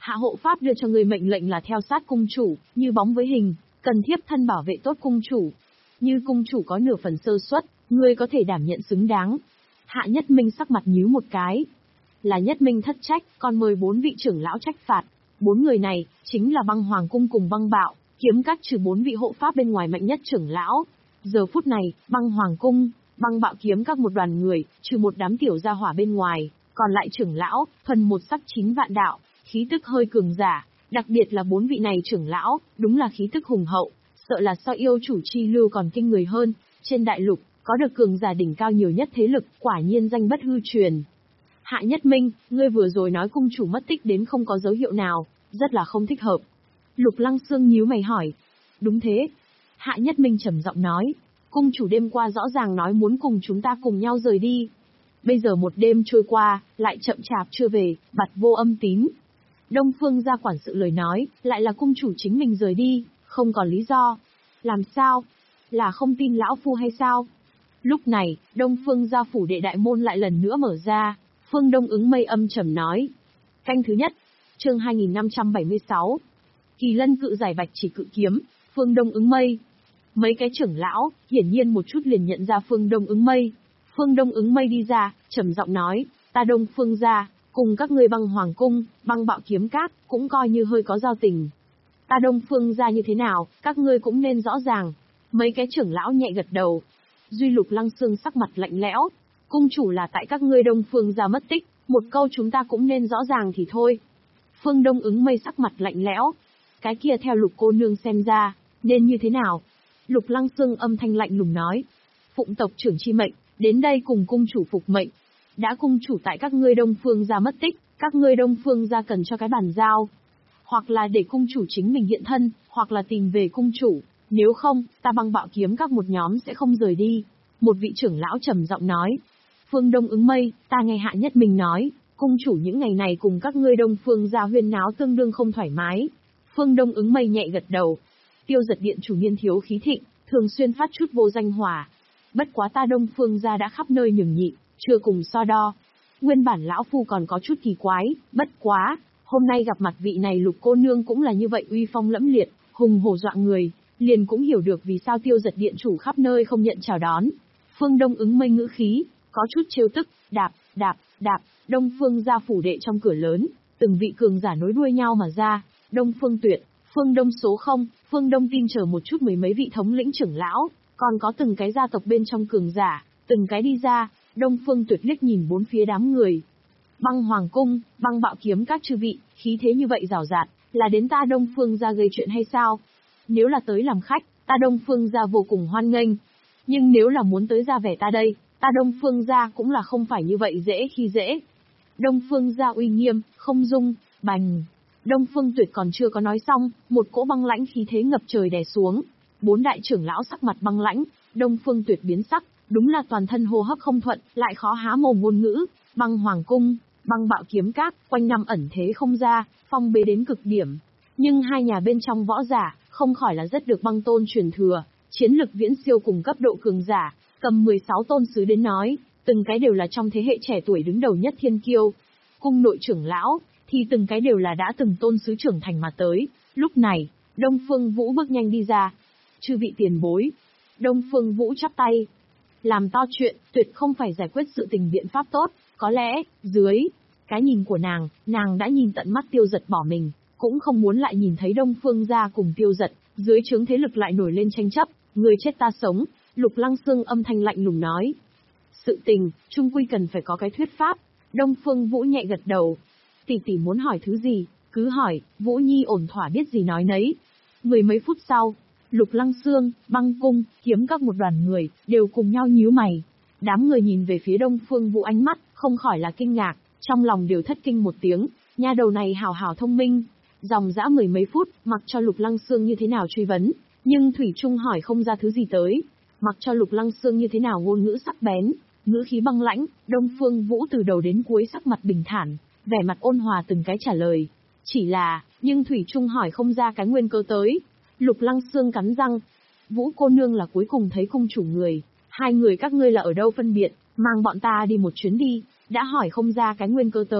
Hạ hộ pháp đưa cho ngươi mệnh lệnh là theo sát cung chủ, như bóng với hình, cần thiếp thân bảo vệ tốt cung chủ. Như cung chủ có nửa phần sơ suất, ngươi có thể đảm nhận xứng đáng. Hạ Nhất Minh sắc mặt nhíu một cái. Là Nhất Minh thất trách, còn mời bốn vị trưởng lão trách phạt. Bốn người này, chính là Băng Hoàng Cung cùng Băng Bạo, kiếm các trừ bốn vị hộ pháp bên ngoài mạnh nhất trưởng lão. Giờ phút này, Băng Hoàng Cung, Băng Bạo kiếm các một đoàn người, trừ một đám tiểu gia hỏa bên ngoài, còn lại trưởng lão, thuần một sắc chín vạn đạo, khí tức hơi cường giả, đặc biệt là bốn vị này trưởng lão, đúng là khí tức hùng hậu, sợ là so yêu chủ chi lưu còn kinh người hơn, trên đại lục, có được cường giả đỉnh cao nhiều nhất thế lực, quả nhiên danh bất hư truyền. Hạ Nhất Minh, ngươi vừa rồi nói cung chủ mất tích đến không có dấu hiệu nào, rất là không thích hợp. Lục Lăng Xương nhíu mày hỏi. Đúng thế. Hạ Nhất Minh trầm giọng nói, cung chủ đêm qua rõ ràng nói muốn cùng chúng ta cùng nhau rời đi. Bây giờ một đêm trôi qua, lại chậm chạp chưa về, bặt vô âm tín. Đông Phương gia quản sự lời nói, lại là cung chủ chính mình rời đi, không còn lý do. Làm sao? Là không tin lão phu hay sao? Lúc này, Đông Phương gia phủ đệ đại môn lại lần nữa mở ra, Phương Đông ứng mây âm trầm nói. Canh thứ nhất, chương hai nghìn năm trăm bảy mươi sáu. Kỳ lân cự giải bạch chỉ cự kiếm, Phương Đông ứng mây. Mấy cái trưởng lão, hiển nhiên một chút liền nhận ra Phương Đông ứng mây. Phương Đông ứng mây đi ra, trầm giọng nói, ta Đông Phương gia, cùng các ngươi Băng Hoàng Cung, Băng Bạo kiếm cát, cũng coi như hơi có giao tình. Ta Đông Phương gia như thế nào, các ngươi cũng nên rõ ràng. Mấy cái trưởng lão nhẹ gật đầu. Duy Lục Lăng Xương sắc mặt lạnh lẽo. Cung chủ là tại các ngươi Đông Phương gia mất tích, một câu chúng ta cũng nên rõ ràng thì thôi. Phương Đông ứng mây sắc mặt lạnh lẽo. Cái kia theo Lục cô nương xem ra, nên như thế nào? Lục Lăng Xương âm thanh lạnh lùng nói. Phụng tộc trưởng chi mệnh, đến đây cùng cung chủ phục mệnh. Đã cung chủ tại các ngươi Đông Phương gia mất tích, các ngươi Đông Phương gia cần cho cái bàn giao. Hoặc là để cung chủ chính mình hiện thân, hoặc là tìm về cung chủ. Nếu không, ta Băng Bạo kiếm các một nhóm sẽ không rời đi. Một vị trưởng lão trầm giọng nói. Phương Đông ứng mây, ta nghe Hạ Nhất Minh nói, cung chủ những ngày này cùng các ngươi Đông Phương gia huyên náo tương đương không thoải mái. Phương Đông ứng mây nhẹ gật đầu. Tiêu Giật điện chủ niên thiếu khí thịnh, thường xuyên phát chút vô danh hỏa. Bất quá ta Đông Phương gia đã khắp nơi nhường nhịn, chưa cùng so đo. Nguyên bản lão phu còn có chút kỳ quái, bất quá, hôm nay gặp mặt vị này Lục cô nương cũng là như vậy uy phong lẫm liệt, hùng hổ dọa người, liền cũng hiểu được vì sao Tiêu Giật điện chủ khắp nơi không nhận chào đón. Phương Đông ứng mây ngữ khí, có chút trêu tức, đạp, đạp, đạp, Đông Phương gia phủ đệ trong cửa lớn, từng vị cường giả nối đuôi nhau mà ra, Đông Phương Tuyệt, Phương Đông số không, Phương Đông tin chờ một chút mười mấy vị thống lĩnh trưởng lão, còn có từng cái gia tộc bên trong cường giả, từng cái đi ra, Đông Phương Tuyệt liếc nhìn bốn phía đám người. Băng Hoàng Cung, Băng Bạo kiếm các chư vị, khí thế như vậy rào rạt, là đến ta Đông Phương gia gây chuyện hay sao? Nếu là tới làm khách, ta Đông Phương gia vô cùng hoan nghênh. Nhưng nếu là muốn tới ra vẻ ta đây, ta Đông Phương gia cũng là không phải như vậy dễ khi dễ. Đông Phương gia uy nghiêm, không dung, bành. Đông Phương Tuyệt còn chưa có nói xong, một cỗ băng lãnh khí thế ngập trời đè xuống. Bốn đại trưởng lão sắc mặt băng lãnh, Đông Phương Tuyệt biến sắc, đúng là toàn thân hô hấp không thuận, lại khó há mồm ngôn ngữ. Băng Hoàng Cung, Băng Bạo kiếm các, quanh năm ẩn thế không ra, phong bế đến cực điểm. Nhưng hai nhà bên trong võ giả, không khỏi là rất được Băng Tôn truyền thừa, chiến lực viễn siêu cùng cấp độ cường giả, cầm mười sáu tôn sứ đến nói, từng cái đều là trong thế hệ trẻ tuổi đứng đầu nhất thiên kiêu. Cung nội trưởng lão, thì từng cái đều là đã từng tôn sứ trưởng thành mà tới. Lúc này, Đông Phương Vũ bước nhanh đi ra. Chư vị tiền bối. Đông Phương Vũ chắp tay. Làm to chuyện, tuyệt không phải giải quyết sự tình biện pháp tốt, có lẽ, dưới cái nhìn của nàng, nàng đã nhìn tận mắt Tiêu Giật bỏ mình, cũng không muốn lại nhìn thấy Đông Phương gia cùng Tiêu Giật, dưới trướng thế lực lại nổi lên tranh chấp, người chết ta sống. Lục Lăng Xương âm thanh lạnh lùng nói. Sự tình, chung quy cần phải có cái thuyết pháp. Đông Phương Vũ nhẹ gật đầu. Tỷ tỷ muốn hỏi thứ gì, cứ hỏi, Vũ Nhi ổn thỏa biết gì nói nấy. Mười mấy phút sau, Lục Lăng Xương, Băng Cung, kiếm các một đoàn người, đều cùng nhau nhíu mày. Đám người nhìn về phía Đông Phương Vũ ánh mắt, không khỏi là kinh ngạc, trong lòng đều thất kinh một tiếng, nha đầu này hào hào thông minh. Dòng dã mười mấy phút, mặc cho Lục Lăng Xương như thế nào truy vấn, nhưng Thủy Trung hỏi không ra thứ gì tới. Mặc cho Lục Lăng Xương như thế nào ngôn ngữ sắc bén, ngữ khí băng lãnh, Đông Phương Vũ từ đầu đến cuối sắc mặt bình thản, vẻ mặt ôn hòa từng cái trả lời. Chỉ là, nhưng Thủy Trung hỏi không ra cái nguyên cơ tới. Lục Lăng Xương cắn răng. Vũ cô nương là cuối cùng thấy cung chủ người. Hai người các ngươi là ở đâu phân biệt, mang bọn ta đi một chuyến đi. Đã hỏi không ra cái nguyên cơ tới.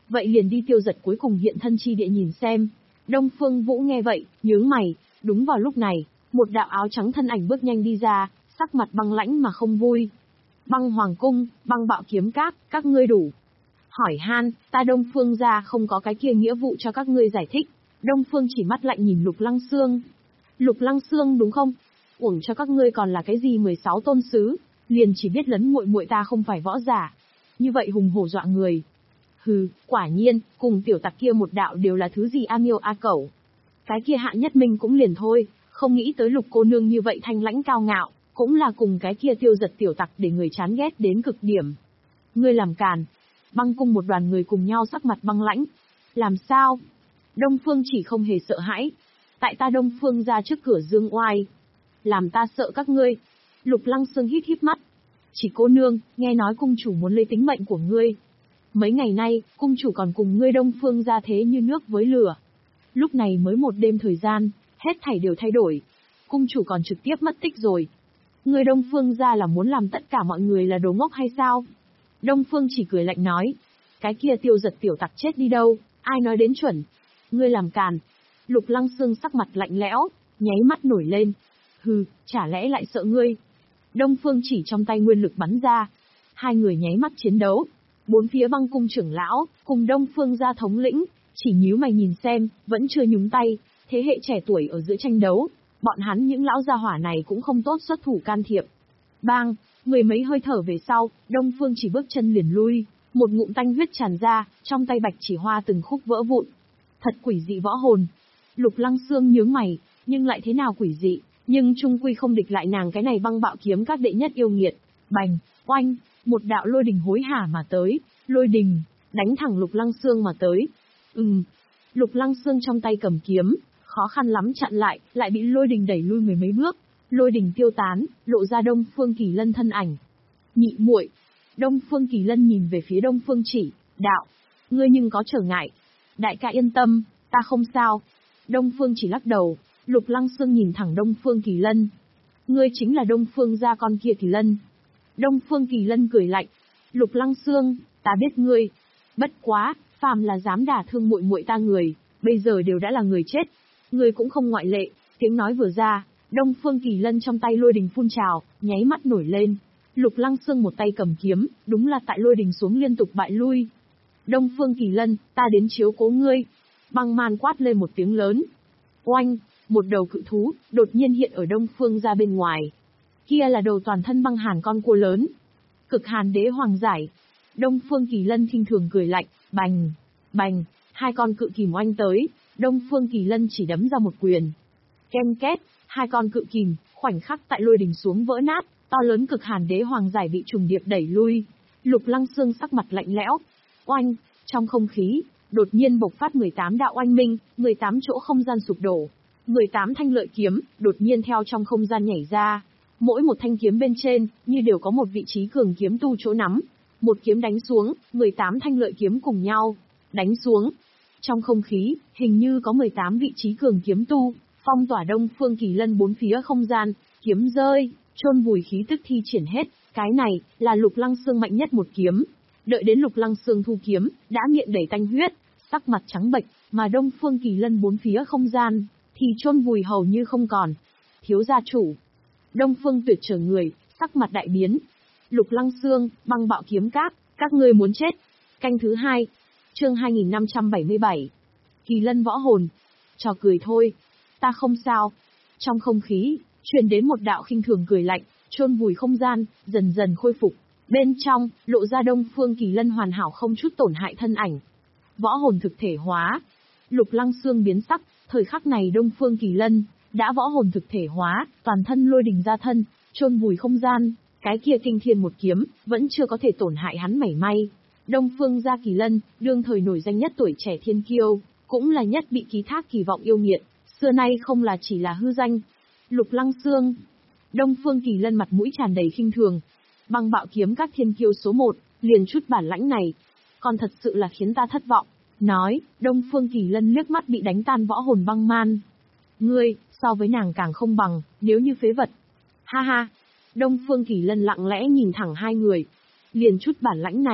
Vậy liền đi tiêu giật cuối cùng hiện thân chi địa nhìn xem. Đông Phương Vũ nghe vậy, nhướng mày, đúng vào lúc này, một đạo áo trắng thân ảnh bước nhanh đi ra, sắc mặt băng lãnh mà không vui. Băng Hoàng Cung, Băng Bạo Kiếm Các, các ngươi đủ. Hỏi han, ta Đông Phương gia không có cái kia nghĩa vụ cho các ngươi giải thích. Đông Phương chỉ mắt lạnh nhìn Lục Lăng Xương. Lục Lăng Xương đúng không? Uổng cho các ngươi còn là cái gì mười sáu tôn sứ, liền chỉ biết lấn muội muội ta không phải võ giả. Như vậy hùng hổ dọa người. Hừ, quả nhiên, cùng tiểu tặc kia một đạo đều là thứ gì a miêu a cẩu. Cái kia Hạ Nhất Minh cũng liền thôi, không nghĩ tới Lục cô nương như vậy thanh lãnh cao ngạo, cũng là cùng cái kia tiêu giật tiểu tặc để người chán ghét đến cực điểm. Ngươi làm càn. Băng cung một đoàn người cùng nhau sắc mặt băng lãnh. Làm sao? Đông Phương chỉ không hề sợ hãi. Tại ta Đông Phương ra trước cửa dương oai. Làm ta sợ các ngươi. Lục Lăng Xương hít hít mắt. Chỉ cô nương, nghe nói cung chủ muốn lấy tính mệnh của ngươi. Mấy ngày nay, cung chủ còn cùng ngươi Đông Phương ra thế như nước với lửa. Lúc này mới một đêm thời gian, hết thảy đều thay đổi. Cung chủ còn trực tiếp mất tích rồi. Ngươi Đông Phương ra là muốn làm tất cả mọi người là đồ ngốc hay sao? Đông Phương chỉ cười lạnh nói. Cái kia tiêu giật tiểu tặc chết đi đâu, ai nói đến chuẩn? Ngươi làm càn. Lục Lăng Xương sắc mặt lạnh lẽo, nháy mắt nổi lên. Hừ, chả lẽ lại sợ ngươi? Đông Phương chỉ trong tay nguyên lực bắn ra. Hai người nháy mắt chiến đấu. Bốn phía băng cung trưởng lão, cùng Đông Phương gia thống lĩnh, chỉ nhíu mày nhìn xem, vẫn chưa nhúng tay. Thế hệ trẻ tuổi ở giữa tranh đấu, bọn hắn những lão gia hỏa này cũng không tốt xuất thủ can thiệp. Bang, mười mấy hơi thở về sau, Đông Phương chỉ bước chân liền lui, một ngụm tanh huyết tràn ra, trong tay bạch chỉ hoa từng khúc vỡ vụn. Thật quỷ dị võ hồn. Lục Lăng Xương nhướng mày, nhưng lại thế nào quỷ dị, nhưng trung quy không địch lại nàng cái này Băng Bạo Kiếm Các đệ nhất yêu nghiệt. Bành, oanh, một đạo lôi đình hối hả mà tới, lôi đình, đánh thẳng Lục Lăng Xương mà tới. Ừm, Lục Lăng Xương trong tay cầm kiếm, khó khăn lắm chặn lại, lại bị lôi đình đẩy lui mười mấy bước. Lôi đình tiêu tán, lộ ra Đông Phương Kỳ Lân thân ảnh. Nhị muội. Đông Phương Kỳ Lân nhìn về phía Đông Phương Chỉ, đạo, ngươi nhưng có trở ngại. Đại ca yên tâm, ta không sao. Đông Phương Chỉ lắc đầu. Lục Lăng Xương nhìn thẳng Đông Phương Kỳ Lân. Ngươi chính là Đông Phương gia con kia Kỳ Lân. Đông Phương Kỳ Lân cười lạnh. Lục Lăng Xương, ta biết ngươi. Bất quá, phàm là dám đả thương muội muội ta người, bây giờ đều đã là người chết. Ngươi cũng không ngoại lệ. Tiếng nói vừa ra, Đông Phương Kỳ Lân trong tay lôi đình phun trào, nháy mắt nổi lên. Lục Lăng Xương một tay cầm kiếm, đúng là tại lôi đình xuống liên tục bại lui. Đông Phương Kỳ Lân, ta đến chiếu cố ngươi. Băng Man quát lên một tiếng lớn. Oanh, một đầu cự thú, đột nhiên hiện ở Đông Phương ra bên ngoài. Kia là đầu toàn thân băng hàn con cua lớn. Cực hàn đế hoàng giải. Đông Phương Kỳ Lân khinh thường cười lạnh, bành, bành, hai con cự kìm oanh tới, Đông Phương Kỳ Lân chỉ đấm ra một quyền. Ken két, hai con cự kìm, khoảnh khắc tại lôi đình xuống vỡ nát, to lớn cực hàn đế hoàng giải bị trùng điệp đẩy lui. Lục Lăng Xương sắc mặt lạnh lẽo. Oanh, trong không khí, đột nhiên bộc phát mười tám đạo oanh minh, mười tám chỗ không gian sụp đổ. mười tám thanh lợi kiếm, đột nhiên theo trong không gian nhảy ra. Mỗi một thanh kiếm bên trên, như đều có một vị trí cường kiếm tu chỗ nắm. Một kiếm đánh xuống, mười tám thanh lợi kiếm cùng nhau. Đánh xuống. Trong không khí, hình như có mười tám vị trí cường kiếm tu, phong tỏa Đông Phương Kỳ Lân bốn phía không gian, kiếm rơi, chôn vùi khí tức thi triển hết. Cái này, là Lục Lăng Xương mạnh nhất một kiếm. Đợi đến Lục Lăng Xương thu kiếm, đã miệng đầy tanh huyết, sắc mặt trắng bệch, mà Đông Phương Kỳ Lân bốn phía không gian, thì chôn vùi hầu như không còn. Thiếu gia chủ. Đông Phương Tuyệt trở người, sắc mặt đại biến. Lục Lăng Xương, Băng Bạo Kiếm Các, các ngươi muốn chết. Canh thứ hai. Chương hai nghìn năm trăm bảy mươi bảy. Kỳ Lân võ hồn. Trò cười thôi. Ta không sao. Trong không khí, truyền đến một đạo khinh thường cười lạnh, chôn vùi không gian, dần dần khôi phục. Bên trong, lộ ra Đông Phương Kỳ Lân hoàn hảo không chút tổn hại thân ảnh. Võ hồn thực thể hóa. Lục Lăng Xương biến sắc, thời khắc này Đông Phương Kỳ Lân đã võ hồn thực thể hóa, toàn thân lôi đình ra thân, chôn vùi không gian, cái kia kinh thiên một kiếm, vẫn chưa có thể tổn hại hắn mảy may. Đông Phương gia Kỳ Lân, đương thời nổi danh nhất tuổi trẻ thiên kiêu, cũng là nhất bị ký thác kỳ vọng yêu nghiệt, xưa nay không là chỉ là hư danh. Lục Lăng Xương. Đông Phương Kỳ Lân mặt mũi tràn đầy khinh thường. Băng Bạo Kiếm Các thiên kiêu số một, liền chút bản lãnh này, còn thật sự là khiến ta thất vọng. Nói, Đông Phương Kỳ Lân liếc mắt bị đánh tan võ hồn Băng Man. Ngươi, so với nàng càng không bằng, nếu như phế vật. Ha ha. Đông Phương Kỳ Lân lặng lẽ nhìn thẳng hai người. Liền chút bản lãnh này,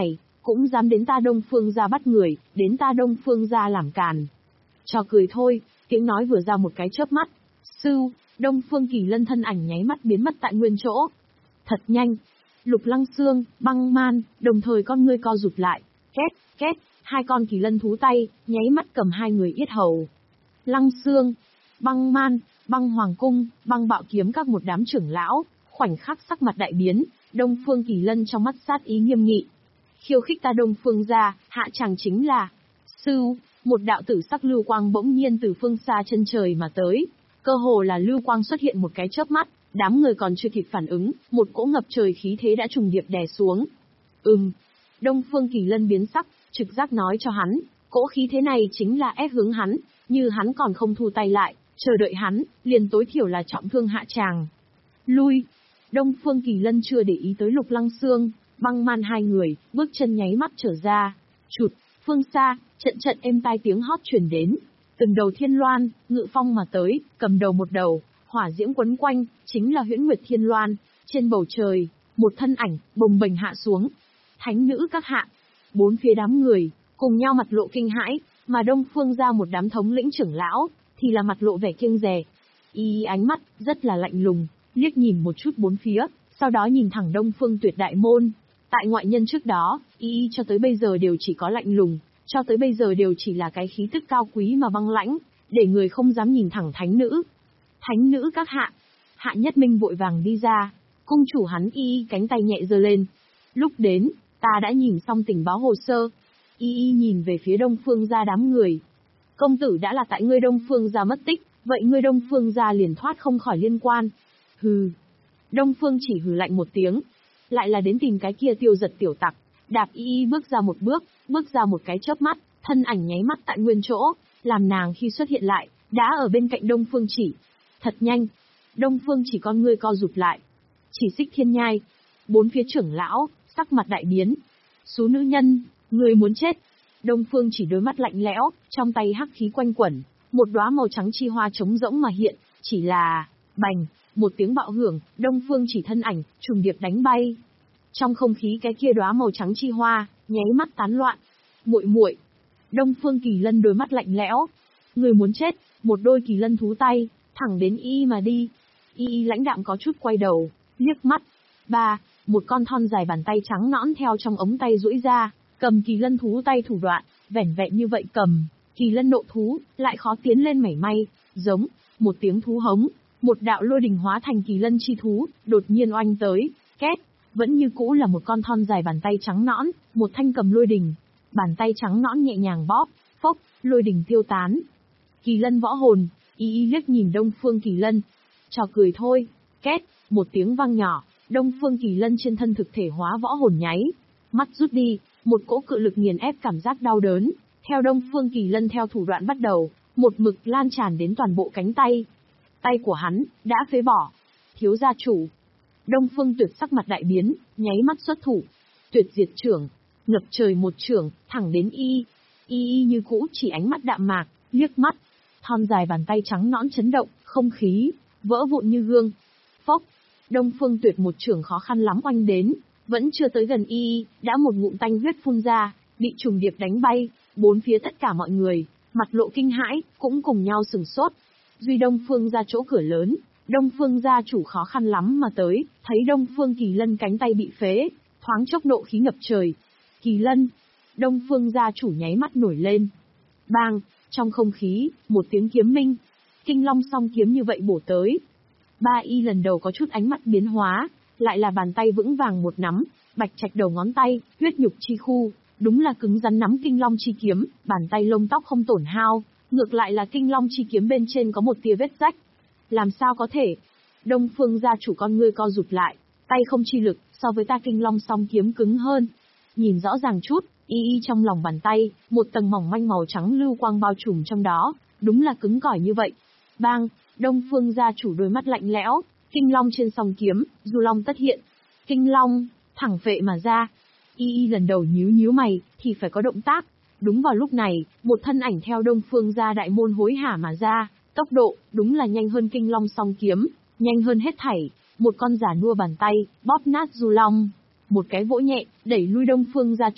cũng dám đến ta Đông Phương gia bắt người, đến ta Đông Phương gia làm càn. Trò cười thôi, tiếng nói vừa ra một cái chớp mắt. Sưu, Đông Phương Kỳ Lân thân ảnh nháy mắt biến mất tại nguyên chỗ. Thật nhanh. Lục Lăng Xương, Băng Man, đồng thời con ngươi co rụt lại. Két, két, hai con kỳ lân thú tay, nháy mắt cầm hai người yết hầu. Lăng Xương, Băng Man, Băng Hoàng Cung, Băng Bạo Kiếm các một đám trưởng lão, khoảnh khắc sắc mặt đại biến, Đông Phương Kỳ Lân trong mắt sát ý nghiêm nghị. Khiêu khích ta Đông Phương gia, hạ chàng chính là... Sưu, một đạo tử sắc lưu quang bỗng nhiên từ phương xa chân trời mà tới. Cơ hồ là lưu quang xuất hiện một cái chớp mắt, đám người còn chưa kịp phản ứng, một cỗ ngập trời khí thế đã trùng điệp đè xuống. Ừm, Đông Phương Kỳ Lân biến sắc, trực giác nói cho hắn, cỗ khí thế này chính là ép hướng hắn, như hắn còn không thu tay lại, chờ đợi hắn, liền tối thiểu là trọng thương hạ tràng. Lui! Đông Phương Kỳ Lân chưa để ý tới Lục Lăng Xương, Băng Man hai người, bước chân nháy mắt trở ra. Chụt, phương xa, trận trận êm tai tiếng hót truyền đến. Từng đầu thiên loan, ngự phong mà tới, cầm đầu một đầu, hỏa diễm quấn quanh, chính là Huyễn Nguyệt Thiên Loan. Trên bầu trời, một thân ảnh, bồng bềnh hạ xuống. Thánh nữ các hạ, bốn phía đám người, cùng nhau mặt lộ kinh hãi, mà Đông Phương ra một đám thống lĩnh trưởng lão, thì là mặt lộ vẻ kiêng dè. Y ánh mắt, rất là lạnh lùng, liếc nhìn một chút bốn phía, sau đó nhìn thẳng Đông Phương Tuyệt đại môn. Tại ngoại nhân trước đó, Y cho tới bây giờ đều chỉ có lạnh lùng, cho tới bây giờ đều chỉ là cái khí tức cao quý mà băng lãnh, để người không dám nhìn thẳng thánh nữ. Thánh nữ các hạ, Hạ Nhất Minh vội vàng đi ra, cung chủ hắn Y cánh tay nhẹ giơ lên. Lúc đến, ta đã nhìn xong tình báo hồ sơ. Y nhìn về phía Đông Phương gia đám người. Công tử đã là tại ngươi Đông Phương gia mất tích, vậy ngươi Đông Phương gia liền thoát không khỏi liên quan. Hừ. Đông Phương chỉ hừ lạnh một tiếng. Lại là đến tìm cái kia Tiêu Giật tiểu tặc. Đạp Y bước ra một bước, bước ra một cái chớp mắt, thân ảnh nháy mắt tại nguyên chỗ, làm nàng khi xuất hiện lại, đã ở bên cạnh Đông Phương chỉ. Thật nhanh. Đông Phương chỉ con ngươi co rụt lại. Chỉ Xích Thiên Nhai. Bốn phía trưởng lão, sắc mặt đại biến. Số nữ nhân, người muốn chết. Đông Phương chỉ đôi mắt lạnh lẽo, trong tay hắc khí quanh quẩn, một đóa màu trắng chi hoa trống rỗng mà hiện, chỉ là... Bành, một tiếng bạo hưởng, Đông Phương chỉ thân ảnh, trùng điệp đánh bay. Trong không khí cái kia đóa màu trắng chi hoa, nháy mắt tán loạn. Muội muội. Đông Phương Kỳ Lân đôi mắt lạnh lẽo. Người muốn chết, một đôi kỳ lân thú tay, thẳng đến Y mà đi. Y lãnh đạm có chút quay đầu, liếc mắt. Ba, một con thon dài bàn tay trắng nõn theo trong ống tay duỗi ra, cầm kỳ lân thú tay thủ đoạn, vẻn vẹn như vậy cầm, kỳ lân nộ thú, lại khó tiến lên mảy may, giống, một tiếng thú hống, một đạo lôi đình hóa thành kỳ lân chi thú, đột nhiên oanh tới, két, vẫn như cũ là một con thon dài bàn tay trắng nõn, một thanh cầm lôi đình, bàn tay trắng nõn nhẹ nhàng bóp, phốc, lôi đình tiêu tán. Kỳ lân võ hồn, Y Y liếc nhìn Đông Phương Kỳ Lân, trò cười thôi, két, một tiếng vang nhỏ, Đông Phương Kỳ Lân trên thân thực thể hóa võ hồn nháy, mắt rút đi, một cỗ cự lực nghiền ép cảm giác đau đớn, theo Đông Phương Kỳ Lân theo thủ đoạn bắt đầu, một mực lan tràn đến toàn bộ cánh tay. Tay của hắn, đã phế bỏ. Thiếu gia chủ. Đông Phương Tuyệt sắc mặt đại biến, nháy mắt xuất thủ. Tuyệt diệt trưởng, ngập trời một trưởng, thẳng đến Y. Y Y như cũ chỉ ánh mắt đạm mạc, liếc mắt. Thon dài bàn tay trắng nõn chấn động, không khí, vỡ vụn như gương. Phốc, Đông Phương Tuyệt một trưởng khó khăn lắm oanh đến, vẫn chưa tới gần Y, đã một ngụm tanh huyết phun ra, bị trùng điệp đánh bay, bốn phía tất cả mọi người, mặt lộ kinh hãi, cũng cùng nhau sửng sốt. Duy Đông Phương ra chỗ cửa lớn, Đông Phương gia chủ khó khăn lắm mà tới, thấy Đông Phương Kỳ Lân cánh tay bị phế, thoáng chốc nộ khí ngập trời. Kỳ Lân, Đông Phương gia chủ nháy mắt nổi lên. Bang, trong không khí, một tiếng kiếm minh, Kinh Long song kiếm như vậy bổ tới. Ba Y lần đầu có chút ánh mắt biến hóa, lại là bàn tay vững vàng một nắm, bạch trạch đầu ngón tay, huyết nhục chi khu, đúng là cứng rắn nắm Kinh Long chi kiếm, bàn tay lông tóc không tổn hao, ngược lại là Kinh Long chi kiếm bên trên có một tia vết rách. Làm sao có thể? Đông Phương gia chủ con ngươi co rụt lại, tay không chi lực, so với ta Kinh Long song kiếm cứng hơn. Nhìn rõ ràng chút, Y Y trong lòng bàn tay, một tầng mỏng manh màu trắng lưu quang bao trùm trong đó, đúng là cứng cỏi như vậy. Bang, Đông Phương gia chủ đôi mắt lạnh lẽo, Kinh Long trên song kiếm, du long tất hiện. Kinh Long, thẳng phệ mà ra. Y Y lần đầu nhíu nhíu mày, thì phải có động tác. Đúng vào lúc này, một thân ảnh theo Đông Phương gia đại môn hối hả mà ra, tốc độ, đúng là nhanh hơn Kinh Long song kiếm, nhanh hơn hết thảy, một con giả nua bàn tay, bóp nát du long. Một cái vỗ nhẹ, đẩy lui Đông Phương gia chủ,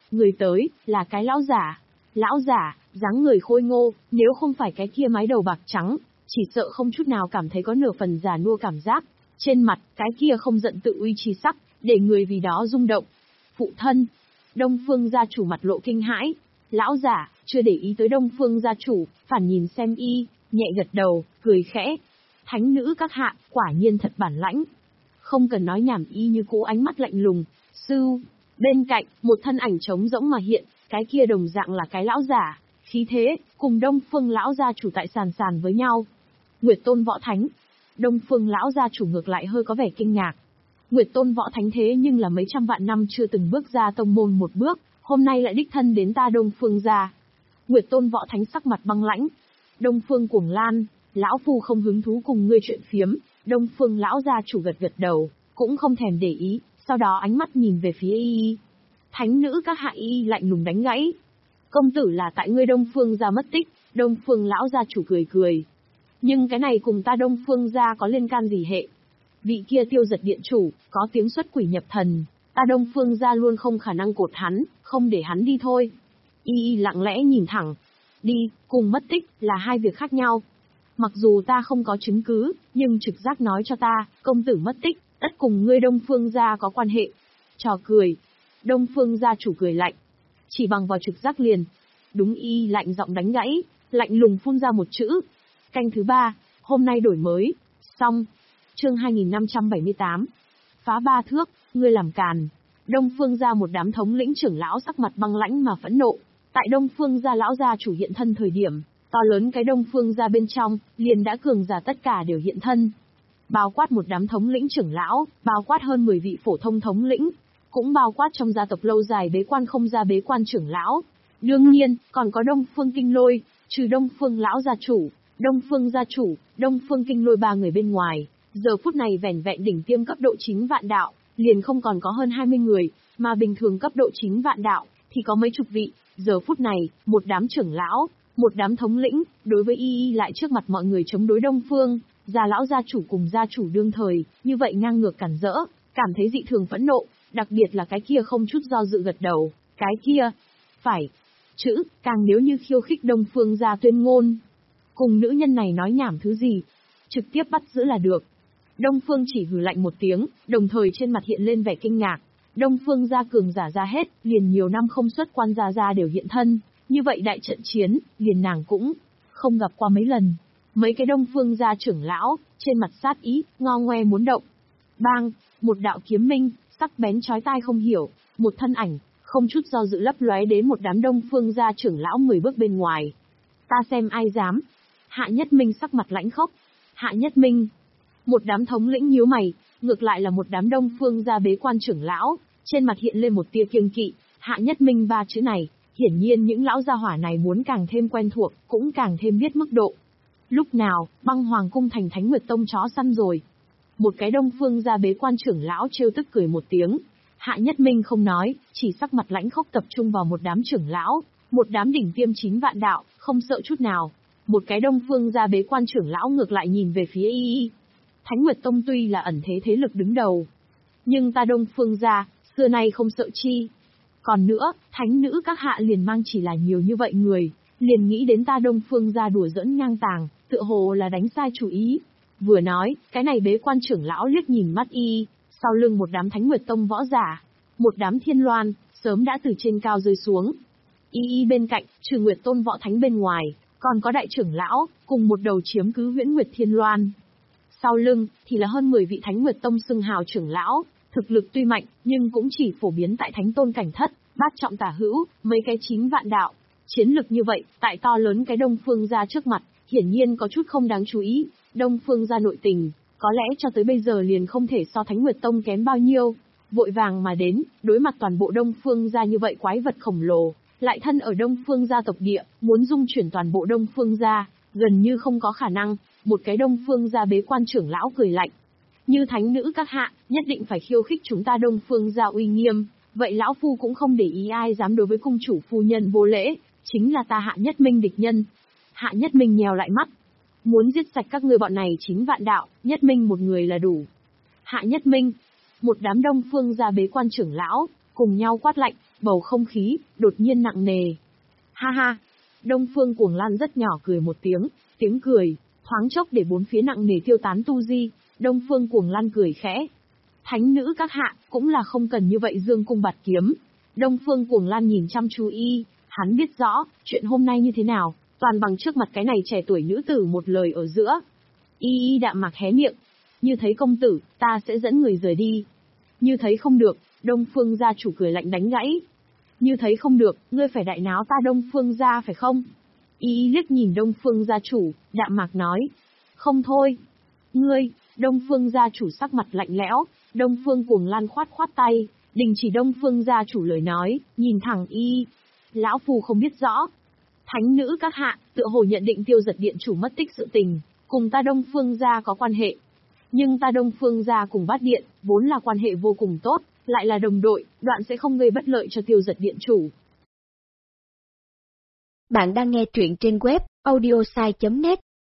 người tới, là cái lão giả. Lão giả, dáng người khôi ngô, nếu không phải cái kia mái đầu bạc trắng, chỉ sợ không chút nào cảm thấy có nửa phần già nua cảm giác. Trên mặt, cái kia không giận tự uy chi sắc, để người vì đó rung động. Phụ thân, Đông Phương gia chủ mặt lộ kinh hãi. Lão giả, chưa để ý tới Đông Phương gia chủ, phản nhìn xem y, nhẹ gật đầu, cười khẽ. Thánh nữ các hạ, quả nhiên thật bản lãnh. Không cần nói nhảm, y như cũ ánh mắt lạnh lùng. Sư, bên cạnh, một thân ảnh trống rỗng mà hiện, cái kia đồng dạng là cái lão giả, khí thế, cùng Đông Phương lão gia chủ tại sàn sàn với nhau. Nguyệt Tôn Võ Thánh. Đông Phương lão gia chủ ngược lại hơi có vẻ kinh ngạc. Nguyệt Tôn Võ Thánh thế nhưng là mấy trăm vạn năm chưa từng bước ra tông môn một bước, hôm nay lại đích thân đến ta Đông Phương gia. Nguyệt Tôn Võ Thánh sắc mặt băng lãnh. Đông Phương Cuồng Lan, lão phu không hứng thú cùng ngươi chuyện phiếm. Đông Phương lão gia chủ gật gật đầu, cũng không thèm để ý, sau đó ánh mắt nhìn về phía y. Thánh nữ các hạ, y lạnh lùng đánh gãy. Công tử là tại ngươi Đông Phương gia mất tích. Đông Phương lão gia chủ cười cười. Nhưng cái này cùng ta Đông Phương gia có liên can gì hệ? Vị kia Tiêu Giật điện chủ, có tiếng xuất quỷ nhập thần, ta Đông Phương gia luôn không khả năng cột hắn, không để hắn đi thôi. Y y lặng lẽ nhìn thẳng. Đi, cùng mất tích, là hai việc khác nhau. Mặc dù ta không có chứng cứ, nhưng trực giác nói cho ta, công tử mất tích, tất cùng ngươi Đông Phương gia có quan hệ. Trò cười. Đông Phương gia chủ cười lạnh. Chỉ bằng vào trực giác liền. Đúng, y lạnh giọng đánh gãy, lạnh lùng phun ra một chữ. Canh thứ ba, hôm nay đổi mới. Xong. Chương hai nghìn năm trăm bảy mươi tám. Phá ba thước, ngươi làm càn. Đông Phương gia một đám thống lĩnh trưởng lão sắc mặt băng lãnh mà phẫn nộ. Tại Đông Phương gia lão gia chủ hiện thân thời điểm, to lớn cái Đông Phương gia bên trong, liền đã cường giả tất cả đều hiện thân. Bao quát một đám thống lĩnh trưởng lão, bao quát hơn mười vị phổ thông thống lĩnh, cũng bao quát trong gia tộc lâu dài bế quan không ra bế quan trưởng lão. Đương nhiên, còn có Đông Phương Kinh Lôi, trừ Đông Phương lão gia chủ, Đông Phương gia chủ, Đông Phương Kinh Lôi ba người bên ngoài, giờ phút này vẻn vẹn đỉnh tiêm cấp độ chính vạn đạo, liền không còn có hơn hai mươi người, mà bình thường cấp độ chính vạn đạo, thì có mấy chục vị. Giờ phút này, một đám trưởng lão, một đám thống lĩnh, đối với y y lại trước mặt mọi người chống đối Đông Phương, gia lão gia chủ cùng gia chủ đương thời, như vậy ngang ngược cản rỡ, cảm thấy dị thường phẫn nộ, đặc biệt là cái kia không chút do dự gật đầu, cái kia, phải, chữ, càng nếu như khiêu khích Đông Phương gia tuyên ngôn. Cùng nữ nhân này nói nhảm thứ gì, trực tiếp bắt giữ là được. Đông Phương chỉ hừ lạnh một tiếng, đồng thời trên mặt hiện lên vẻ kinh ngạc. Đông Phương gia cường giả ra hết, liền nhiều năm không xuất quan gia gia đều hiện thân, như vậy đại trận chiến, liền nàng cũng không gặp qua mấy lần. Mấy cái Đông Phương gia trưởng lão, trên mặt sát ý, ngo ngoe muốn động. Bang, một đạo kiếm minh, sắc bén chói tai không hiểu, một thân ảnh, không chút do dự lấp lóe đến một đám Đông Phương gia trưởng lão mười bước bên ngoài. Ta xem ai dám. Hạ Nhất Minh sắc mặt lãnh khốc. Hạ Nhất Minh. Một đám thống lĩnh nhíu mày, ngược lại là một đám Đông Phương gia bế quan trưởng lão, trên mặt hiện lên một tia kiêng kỵ. Hạ Nhất Minh ba chữ này, hiển nhiên những lão gia hỏa này muốn càng thêm quen thuộc, cũng càng thêm biết mức độ. Lúc nào, băng hoàng cung thành Thánh Nguyệt Tông chó săn rồi. Một cái Đông Phương gia bế quan trưởng lão trêu tức cười một tiếng. Hạ Nhất Minh không nói, chỉ sắc mặt lãnh khốc tập trung vào một đám trưởng lão, một đám đỉnh tiêm chính vạn đạo, không sợ chút nào. Một cái Đông Phương gia bế quan trưởng lão ngược lại nhìn về phía y y. Thánh Nguyệt Tông tuy là ẩn thế thế lực đứng đầu, nhưng ta Đông Phương gia, xưa nay không sợ chi. Còn nữa, thánh nữ các hạ liền mang chỉ là nhiều như vậy người, liền nghĩ đến ta Đông Phương gia đùa giỡn ngang tàng, tựa hồ là đánh sai chủ ý. Vừa nói, cái này bế quan trưởng lão liếc nhìn mắt y, sau lưng một đám Thánh Nguyệt Tông võ giả, một đám thiên loan, sớm đã từ trên cao rơi xuống. Y y bên cạnh, trừ Nguyệt Tôn Võ Thánh bên ngoài, còn có đại trưởng lão, cùng một đầu chiếm cứ Huyễn Nguyệt Thiên Loan. Sau lưng, thì là hơn mười vị Thánh Nguyệt Tông xưng hào trưởng lão, thực lực tuy mạnh, nhưng cũng chỉ phổ biến tại Thánh Tôn cảnh thất, bát trọng tả hữu, mấy cái chính vạn đạo. Chiến lực như vậy, tại to lớn cái Đông Phương gia trước mặt, hiển nhiên có chút không đáng chú ý. Đông Phương gia nội tình, có lẽ cho tới bây giờ liền không thể so Thánh Nguyệt Tông kém bao nhiêu. Vội vàng mà đến, đối mặt toàn bộ Đông Phương gia như vậy quái vật khổng lồ, lại thân ở Đông Phương gia tộc địa, muốn dung chuyển toàn bộ Đông Phương gia, gần như không có khả năng. Một cái Đông Phương gia bế quan trưởng lão cười lạnh. Như thánh nữ các hạ, nhất định phải khiêu khích chúng ta Đông Phương gia uy nghiêm, vậy lão phu cũng không để ý ai dám đối với cung chủ phu nhân vô lễ, chính là ta Hạ Nhất Minh địch nhân. Hạ Nhất Minh nhèo lại mắt. Muốn giết sạch các ngươi bọn này chính vạn đạo, Nhất Minh một người là đủ. Hạ Nhất Minh, một đám Đông Phương gia bế quan trưởng lão, cùng nhau quát lạnh, Bầu không khí, đột nhiên nặng nề. Ha ha! Đông Phương Cuồng Lan rất nhỏ cười một tiếng, tiếng cười, thoáng chốc để bốn phía nặng nề tiêu tán tu di, Đông Phương Cuồng Lan cười khẽ. Thánh nữ các hạ, cũng là không cần như vậy dương cung bạt kiếm. Đông Phương Cuồng Lan nhìn chăm chú y, hắn biết rõ, chuyện hôm nay như thế nào, toàn bằng trước mặt cái này trẻ tuổi nữ tử một lời ở giữa. Y y đạm mạc hé miệng. Như thấy công tử, ta sẽ dẫn người rời đi. Như thấy không được, Đông Phương gia chủ cười lạnh đánh gãy. Như thấy không được, ngươi phải đại náo ta Đông Phương gia phải không? Y y liếc nhìn Đông Phương gia chủ, đạm mạc nói. Không thôi. Ngươi, Đông Phương gia chủ sắc mặt lạnh lẽo, Đông Phương Cuồng Lan khoát khoát tay, đình chỉ Đông Phương gia chủ lời nói, nhìn thẳng y. Lão phù không biết rõ. Thánh nữ các hạ, tựa hồ nhận định Tiêu Giật điện chủ mất tích sự tình, cùng ta Đông Phương gia có quan hệ. Nhưng ta Đông Phương gia cùng Bát điện, vốn là quan hệ vô cùng tốt, lại là đồng đội, đoạn sẽ không gây bất lợi cho Tiêu Giật điện chủ. Bạn đang nghe truyện trên web audiosai chấm net.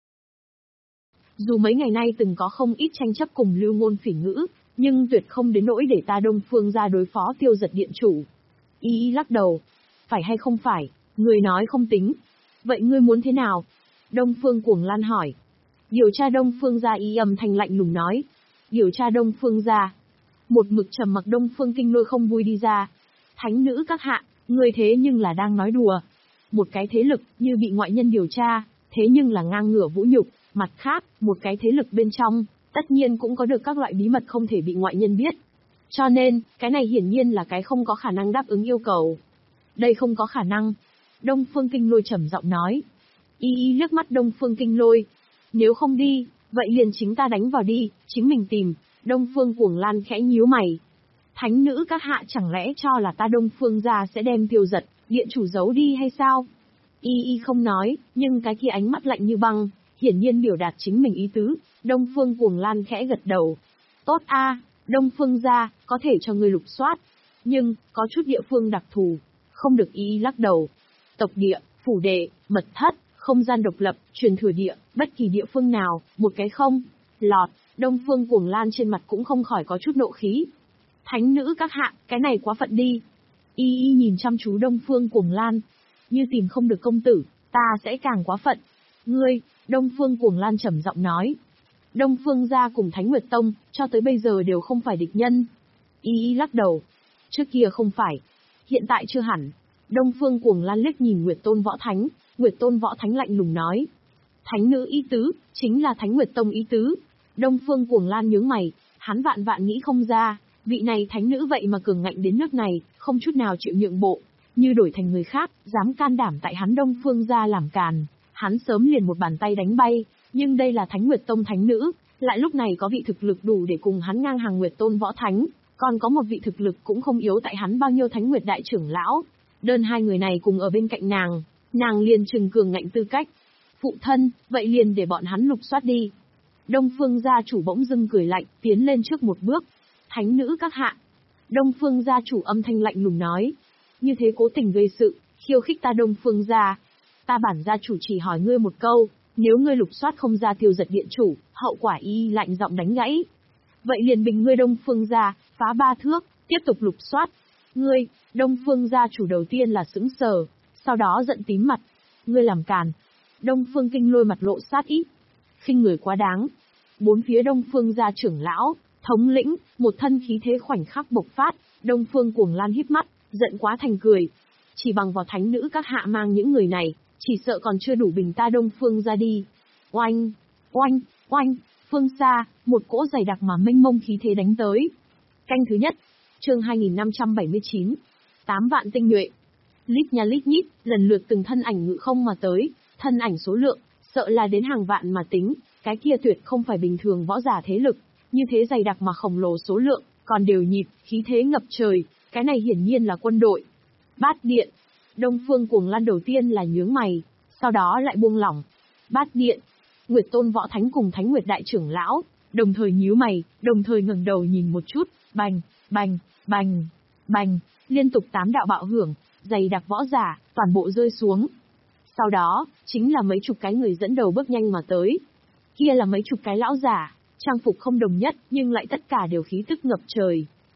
Dù mấy ngày nay từng có không ít tranh chấp cùng lưu ngôn phỉ ngữ, nhưng tuyệt không đến nỗi để ta Đông Phương gia đối phó Tiêu Giật điện chủ. Y y lắc đầu. Phải hay không phải, người nói không tính. Vậy ngươi muốn thế nào? Đông Phương Cuồng Lan hỏi. Điều tra Đông Phương gia, y âm thanh lạnh lùng nói. Điều tra Đông Phương gia. Một mực trầm mặc Đông Phương Kinh Lôi không vui đi ra. Thánh nữ các hạ, ngươi thế nhưng là đang nói đùa. Một cái thế lực như bị ngoại nhân điều tra, thế nhưng là ngang ngửa vũ nhục. Mặt khác, một cái thế lực bên trong, tất nhiên cũng có được các loại bí mật không thể bị ngoại nhân biết. Cho nên, cái này hiển nhiên là cái không có khả năng đáp ứng yêu cầu. Đây không có khả năng. Đông Phương Kinh Lôi trầm giọng nói. Y y liếc mắt Đông Phương Kinh Lôi. Nếu không đi, vậy liền chính ta đánh vào đi, chính mình tìm. Đông Phương Cuồng Lan khẽ nhíu mày. Thánh nữ các hạ chẳng lẽ cho là ta Đông Phương gia sẽ đem Tiêu Giật điện chủ giấu đi hay sao? Y y không nói, nhưng cái kia ánh mắt lạnh như băng, hiển nhiên biểu đạt chính mình ý tứ. Đông Phương Cuồng Lan khẽ gật đầu. Tốt a, Đông Phương gia, có thể cho ngươi lục soát. Nhưng, có chút địa phương đặc thù, không được. Y y lắc đầu. Tộc địa, phủ đệ, mật thất, không gian độc lập, truyền thừa địa, bất kỳ địa phương nào, một cái không lọt. Đông Phương Cuồng Lan trên mặt cũng không khỏi có chút nộ khí. Thánh nữ các hạ, cái này quá phận đi. Y y nhìn chăm chú Đông Phương Cuồng Lan. Như tìm không được công tử, ta sẽ càng quá phận. Ngươi, Đông Phương Cuồng Lan trầm giọng nói. Đông Phương gia cùng Thánh Nguyệt Tông, cho tới bây giờ đều không phải địch nhân. Y y lắc đầu. Trước kia không phải, hiện tại chưa hẳn. Đông Phương Cuồng Lan liếc nhìn Nguyệt Tôn Võ Thánh, Nguyệt Tôn Võ Thánh lạnh lùng nói. Thánh nữ ý tứ, chính là Thánh Nguyệt Tông ý tứ. Đông Phương Cuồng Lan nhướng mày, hắn vạn vạn nghĩ không ra, vị này thánh nữ vậy mà cường ngạnh đến nước này, không chút nào chịu nhượng bộ. Như đổi thành người khác, dám can đảm tại hắn Đông Phương gia làm càn, hắn sớm liền một bàn tay đánh bay, nhưng đây là Thánh Nguyệt Tông thánh nữ, lại lúc này có vị thực lực đủ để cùng hắn ngang hàng Nguyệt Tôn Võ Thánh, còn có một vị thực lực cũng không yếu tại hắn bao nhiêu Thánh Nguyệt đại trưởng lão. Đơn hai người này cùng ở bên cạnh nàng, nàng liền trừng cường ngạnh tư cách. Phụ thân, vậy liền để bọn hắn lục soát đi. Đông Phương gia chủ bỗng dưng cười lạnh, tiến lên trước một bước. Thánh nữ các hạ. Đông Phương gia chủ âm thanh lạnh lùng nói. Như thế cố tình gây sự, khiêu khích ta Đông Phương gia. Ta bản gia chủ chỉ hỏi ngươi một câu, nếu ngươi lục soát không ra Tiêu Giật điện chủ, hậu quả y lạnh giọng đánh gãy. Vậy liền bình ngươi Đông Phương gia, phá ba thước, tiếp tục lục soát. Ngươi, Đông Phương gia chủ đầu tiên là sững sờ, sau đó giận tím mặt. Ngươi làm càn. Đông Phương Kinh Lôi mặt lộ sát ý. Khinh người quá đáng. Bốn phía Đông Phương gia trưởng lão, thống lĩnh, một thân khí thế khoảnh khắc bộc phát. Đông Phương Cuồng Lan híp mắt, giận quá thành cười. Chỉ bằng vào thánh nữ các hạ mang những người này, chỉ sợ còn chưa đủ bình ta Đông Phương ra đi. Oanh, oanh, oanh, phương xa, một cỗ dày đặc mà mênh mông khí thế đánh tới. Canh thứ nhất, chương hai nghìn năm trăm bảy mươi chín, tám vạn tinh nhuệ. Lít nha lít nhít, lần lượt từng thân ảnh ngự không mà tới, thân ảnh số lượng, sợ là đến hàng vạn mà tính, cái kia tuyệt không phải bình thường võ giả thế lực, như thế dày đặc mà khổng lồ số lượng, còn đều nhịp, khí thế ngập trời, cái này hiển nhiên là quân đội. Bát điện, Đông Phương Cuồng Lan đầu tiên là nhướng mày, sau đó lại buông lỏng. Bát điện, Nguyệt Tôn Võ Thánh cùng Thánh Nguyệt đại trưởng lão, đồng thời nhíu mày, đồng thời ngẩng đầu nhìn một chút, bành, bành, bành, bành, liên tục tám đạo bạo hưởng, dày đặc võ giả, toàn bộ rơi xuống. Sau đó, chính là mấy chục cái người dẫn đầu bước nhanh mà tới. Kia là mấy chục cái lão giả, trang phục không đồng nhất nhưng lại tất cả đều khí tức ngập trời.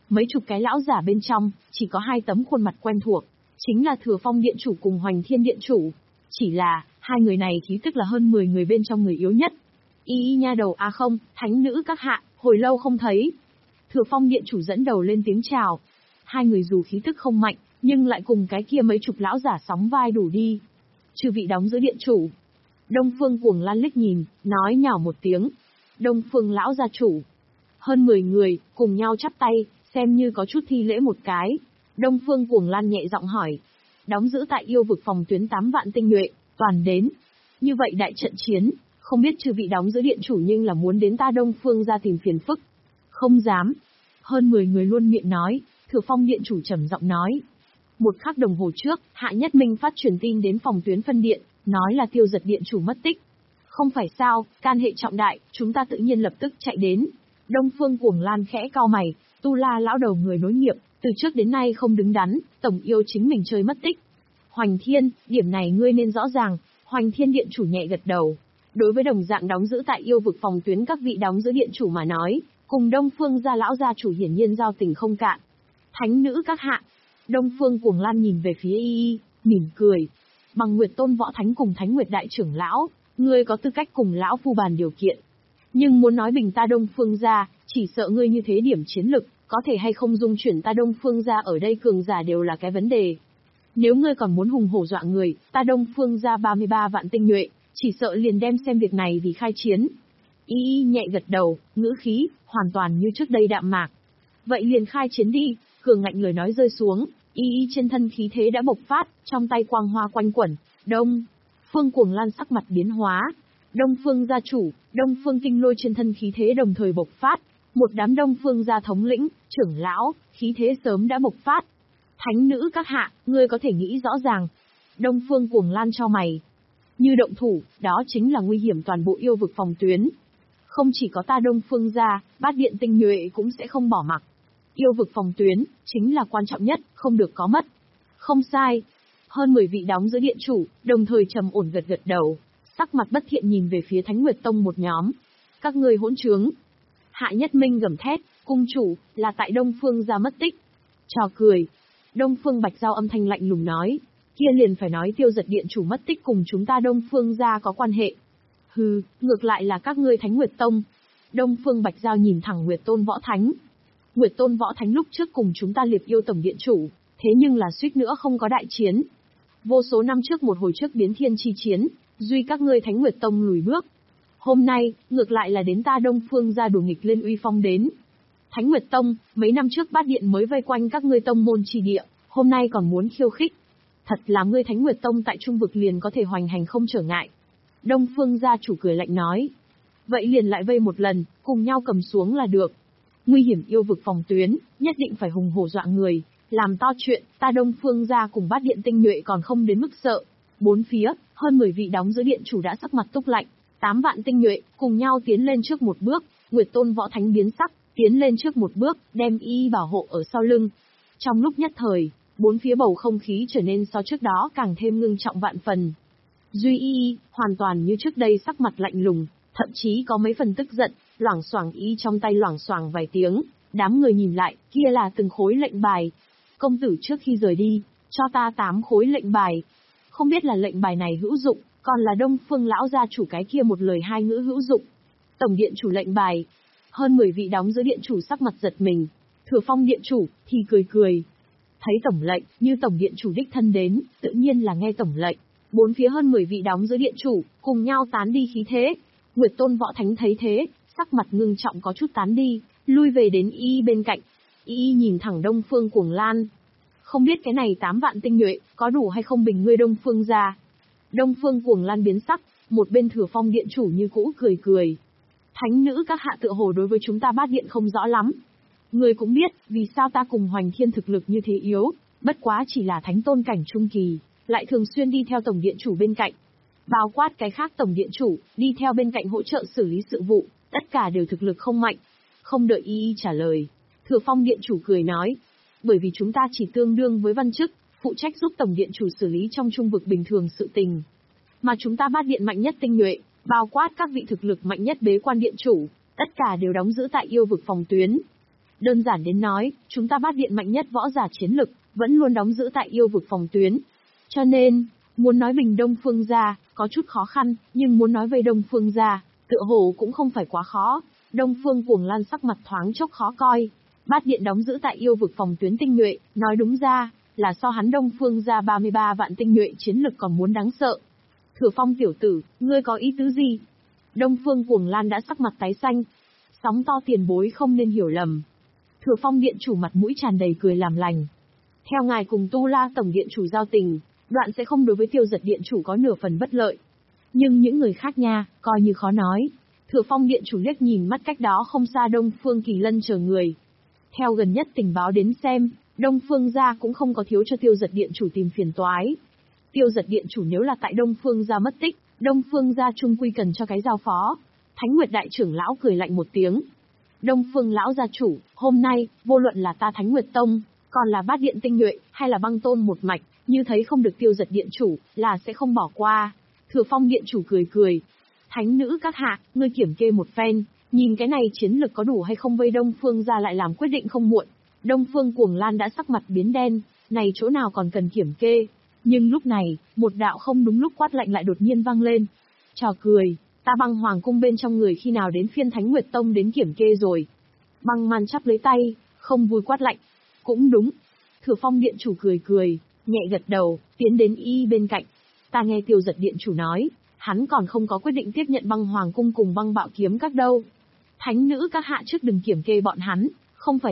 Mấy chục cái lão giả bên trong, chỉ có hai tấm khuôn mặt quen thuộc, chính là Thừa Phong Điện Chủ cùng Hoành Thiên Điện Chủ. Chỉ là, hai người này khí tức là hơn mười người bên trong người yếu nhất. Y y nha đầu à không, thánh nữ các hạ, hồi lâu không thấy. Thừa Phong Điện Chủ dẫn đầu lên tiếng chào. Hai người dù khí tức không mạnh, nhưng lại cùng cái kia mấy chục lão giả sóng vai đủ đi. Chư vị đóng giữ điện chủ. Đông Phương Cuồng Lan liếc nhìn, nói nhỏ một tiếng. Đông Phương lão gia chủ. Hơn mười người, cùng nhau chắp tay, xem như có chút thi lễ một cái. Đông Phương Cuồng Lan nhẹ giọng hỏi. Đóng giữ tại yêu vực phòng tuyến tám vạn tinh nhuệ, toàn đến. Như vậy đại trận chiến, không biết chư vị đóng giữ điện chủ nhưng là muốn đến ta Đông Phương ra tìm phiền phức. Không dám. Hơn mười người luôn miệng nói, Thừa Phong Điện Chủ trầm giọng nói. Một khắc đồng hồ trước, Hạ Nhất Minh phát truyền tin đến phòng tuyến phân điện, nói là Tiêu Giật Điện Chủ mất tích. Không phải sao, can hệ trọng đại, chúng ta tự nhiên lập tức chạy đến. Đông Phương Cuồng Lan khẽ cau mày, Tu La lão đầu người nối nghiệp, từ trước đến nay không đứng đắn, tổng yêu chính mình chơi mất tích. Hoành Thiên, điểm này ngươi nên rõ ràng. Hoành Thiên Điện Chủ nhẹ gật đầu. Đối với đồng dạng đóng giữ tại yêu vực phòng tuyến các vị đóng giữ điện chủ mà nói, cùng Đông Phương gia lão gia chủ hiển nhiên giao tình không cạn. Thánh nữ các hạ. Đông Phương Cuồng Lan nhìn về phía y y, mỉm cười. Bằng Nguyệt Tôn Võ Thánh cùng Thánh Nguyệt Đại trưởng lão, ngươi có tư cách cùng lão phu bàn điều kiện. Nhưng muốn nói bình ta Đông Phương gia, chỉ sợ ngươi như thế điểm chiến lực, có thể hay không dung chuyển ta Đông Phương gia ở đây cường giả đều là cái vấn đề. Nếu ngươi còn muốn hùng hổ dọa người, ta Đông Phương gia ba mươi ba vạn tinh nhuệ, chỉ sợ liền đem xem việc này vì khai chiến. Y y nhẹ gật đầu, ngữ khí, hoàn toàn như trước đây đạm mạc. Vậy liền khai chiến đi, cường ngạnh lời nói rơi xuống, y y trên thân khí thế đã bộc phát, trong tay quang hoa quanh quẩn, Đông Phương Cuồng Lan sắc mặt biến hóa. Đông Phương gia chủ, Đông Phương Kinh Lôi trên thân khí thế đồng thời bộc phát, một đám Đông Phương gia thống lĩnh, trưởng lão, khí thế sớm đã bộc phát. Thánh nữ các hạ, ngươi có thể nghĩ rõ ràng. Đông Phương Cuồng Lan cho mày. Như động thủ, đó chính là nguy hiểm toàn bộ yêu vực phòng tuyến. Không chỉ có ta Đông Phương gia, bát điện tinh nhuệ cũng sẽ không bỏ mặc. Yêu vực phòng tuyến, chính là quan trọng nhất, không được có mất. Không sai. Hơn mười vị đóng giữ điện chủ, đồng thời trầm ổn gật gật đầu, sắc mặt bất thiện nhìn về phía Thánh Nguyệt Tông một nhóm. Các ngươi hỗn trướng. Hạ Nhất Minh gầm thét, cung chủ, là tại Đông Phương gia mất tích. Trò cười. Đông Phương Bạch Giao âm thanh lạnh lùng nói, kia liền phải nói Tiêu Giật Điện Chủ mất tích cùng chúng ta Đông Phương gia có quan hệ. Hừ, ngược lại là các ngươi Thánh Nguyệt Tông. Đông Phương Bạch Giao nhìn thẳng Nguyệt Tôn Võ Thánh. Nguyệt Tôn Võ Thánh lúc trước cùng chúng ta liệp yêu tổng điện chủ, thế nhưng là suýt nữa không có đại chiến. Vô số năm trước một hồi trước biến thiên chi chiến, duy các ngươi Thánh Nguyệt Tông lùi bước. Hôm nay, ngược lại là đến ta Đông Phương gia đổ nghịch lên uy phong đến. Thánh Nguyệt Tông, mấy năm trước bát điện mới vây quanh các ngươi tông môn trì địa, hôm nay còn muốn khiêu khích. Thật là ngươi Thánh Nguyệt Tông tại trung vực liền có thể hoành hành không trở ngại. Đông Phương gia chủ cười lạnh nói. Vậy liền lại vây một lần, cùng nhau cầm xuống là được. Nguy hiểm yêu vực phòng tuyến, nhất định phải hùng hổ dọa người, làm to chuyện, ta Đông Phương gia cùng bát điện tinh nhuệ còn không đến mức sợ. Bốn phía, hơn mười vị đóng giữ điện chủ đã sắc mặt túc lạnh, tám vạn tinh nhuệ, cùng nhau tiến lên trước một bước, Nguyệt Tôn Võ Thánh biến sắc, tiến lên trước một bước, đem y bảo hộ ở sau lưng. Trong lúc nhất thời, bốn phía bầu không khí trở nên so trước đó càng thêm ngưng trọng vạn phần. Duy y, hoàn toàn như trước đây sắc mặt lạnh lùng, thậm chí có mấy phần tức giận, loảng xoảng y trong tay loảng xoảng vài tiếng, đám người nhìn lại, kia là từng khối lệnh bài. Công tử trước khi rời đi, cho ta tám khối lệnh bài. Không biết là lệnh bài này hữu dụng, còn là Đông Phương lão gia chủ cái kia một lời hai ngữ hữu dụng. Tổng điện chủ lệnh bài. Hơn mười vị đóng giữ điện chủ sắc mặt giật mình. Thừa Phong điện chủ thì cười cười. Thấy tổng lệnh, như tổng điện chủ đích thân đến, tự nhiên là nghe tổng lệnh. Bốn phía hơn mười vị đóng giữ điện chủ, cùng nhau tán đi khí thế. Nguyệt Tôn Võ Thánh thấy thế, sắc mặt ngưng trọng có chút tán đi, lui về đến y bên cạnh. Y nhìn thẳng Đông Phương Cuồng Lan. Không biết cái này tám vạn tinh nhuệ, có đủ hay không bình ngươi Đông Phương gia. Đông Phương Cuồng Lan biến sắc, một bên Thừa Phong điện chủ như cũ cười cười. Thánh nữ các hạ tựa hồ đối với chúng ta bát điện không rõ lắm. Người cũng biết, vì sao ta cùng Hoành Thiên thực lực như thế yếu, bất quá chỉ là thánh tôn cảnh trung kỳ, lại thường xuyên đi theo tổng điện chủ bên cạnh. Bao quát cái khác tổng điện chủ, đi theo bên cạnh hỗ trợ xử lý sự vụ, tất cả đều thực lực không mạnh. Không đợi y y trả lời, Thừa Phong điện chủ cười nói, bởi vì chúng ta chỉ tương đương với văn chức, phụ trách giúp tổng điện chủ xử lý trong trung vực bình thường sự tình. Mà chúng ta bát điện mạnh nhất tinh nhuệ, bao quát các vị thực lực mạnh nhất bế quan điện chủ, tất cả đều đóng giữ tại yêu vực phòng tuyến. Đơn giản đến nói, chúng ta Bát Điện mạnh nhất võ giả chiến lực, vẫn luôn đóng giữ tại yêu vực phòng tuyến. Cho nên, muốn nói bình Đông Phương gia, có chút khó khăn, nhưng muốn nói về Đông Phương gia, tựa hồ cũng không phải quá khó. Đông Phương Cuồng Lan sắc mặt thoáng chốc khó coi. Bát Điện đóng giữ tại yêu vực phòng tuyến tinh nhuệ, nói đúng ra, là so hắn Đông Phương gia ba mươi ba vạn tinh nhuệ chiến lực còn muốn đáng sợ. Thừa Phong tiểu tử, ngươi có ý tứ gì? Đông Phương Cuồng Lan đã sắc mặt tái xanh. Sóng to tiền bối không nên hiểu lầm. Thừa Phong điện chủ mặt mũi tràn đầy cười làm lành. Theo ngài cùng Tu La tổng điện chủ giao tình, đoạn sẽ không đối với Tiêu Giật điện chủ có nửa phần bất lợi. Nhưng những người khác nha, coi như khó nói. Thừa Phong điện chủ liếc nhìn mắt cách đó không xa Đông Phương Kỳ Lân chờ người. Theo gần nhất tình báo đến xem, Đông Phương gia cũng không có thiếu cho Tiêu Giật điện chủ tìm phiền toái. Tiêu Giật điện chủ nếu là tại Đông Phương gia mất tích, Đông Phương gia chung quy cần cho cái giao phó. Thánh Nguyệt đại trưởng lão cười lạnh một tiếng. Đông Phương lão gia chủ, hôm nay, vô luận là ta Thánh Nguyệt Tông, còn là Bát Điện tinh nhuệ, hay là Băng Tôn một mạch, như thấy không được Tiêu Giật điện chủ, là sẽ không bỏ qua. Thừa Phong điện chủ cười cười. Thánh nữ các hạ, ngươi kiểm kê một phen, nhìn cái này chiến lực có đủ hay không vây Đông Phương gia lại làm quyết định không muộn. Đông Phương Cuồng Lan đã sắc mặt biến đen, này chỗ nào còn cần kiểm kê. Nhưng lúc này, một đạo không đúng lúc quát lạnh lại đột nhiên vang lên. Trò cười, ta Băng Hoàng cung bên trong người khi nào đến phiên Thánh Nguyệt Tông đến kiểm kê rồi. Băng Man chắp lấy tay, không vui quát lạnh. Cũng đúng. Thừa Phong điện chủ cười cười, nhẹ gật đầu, tiến đến y bên cạnh. Ta nghe Tiêu Giật điện chủ nói, hắn còn không có quyết định tiếp nhận Băng Hoàng cung cùng Băng Bạo kiếm các đâu. Thánh nữ các hạ trước đừng kiểm kê bọn hắn, không phải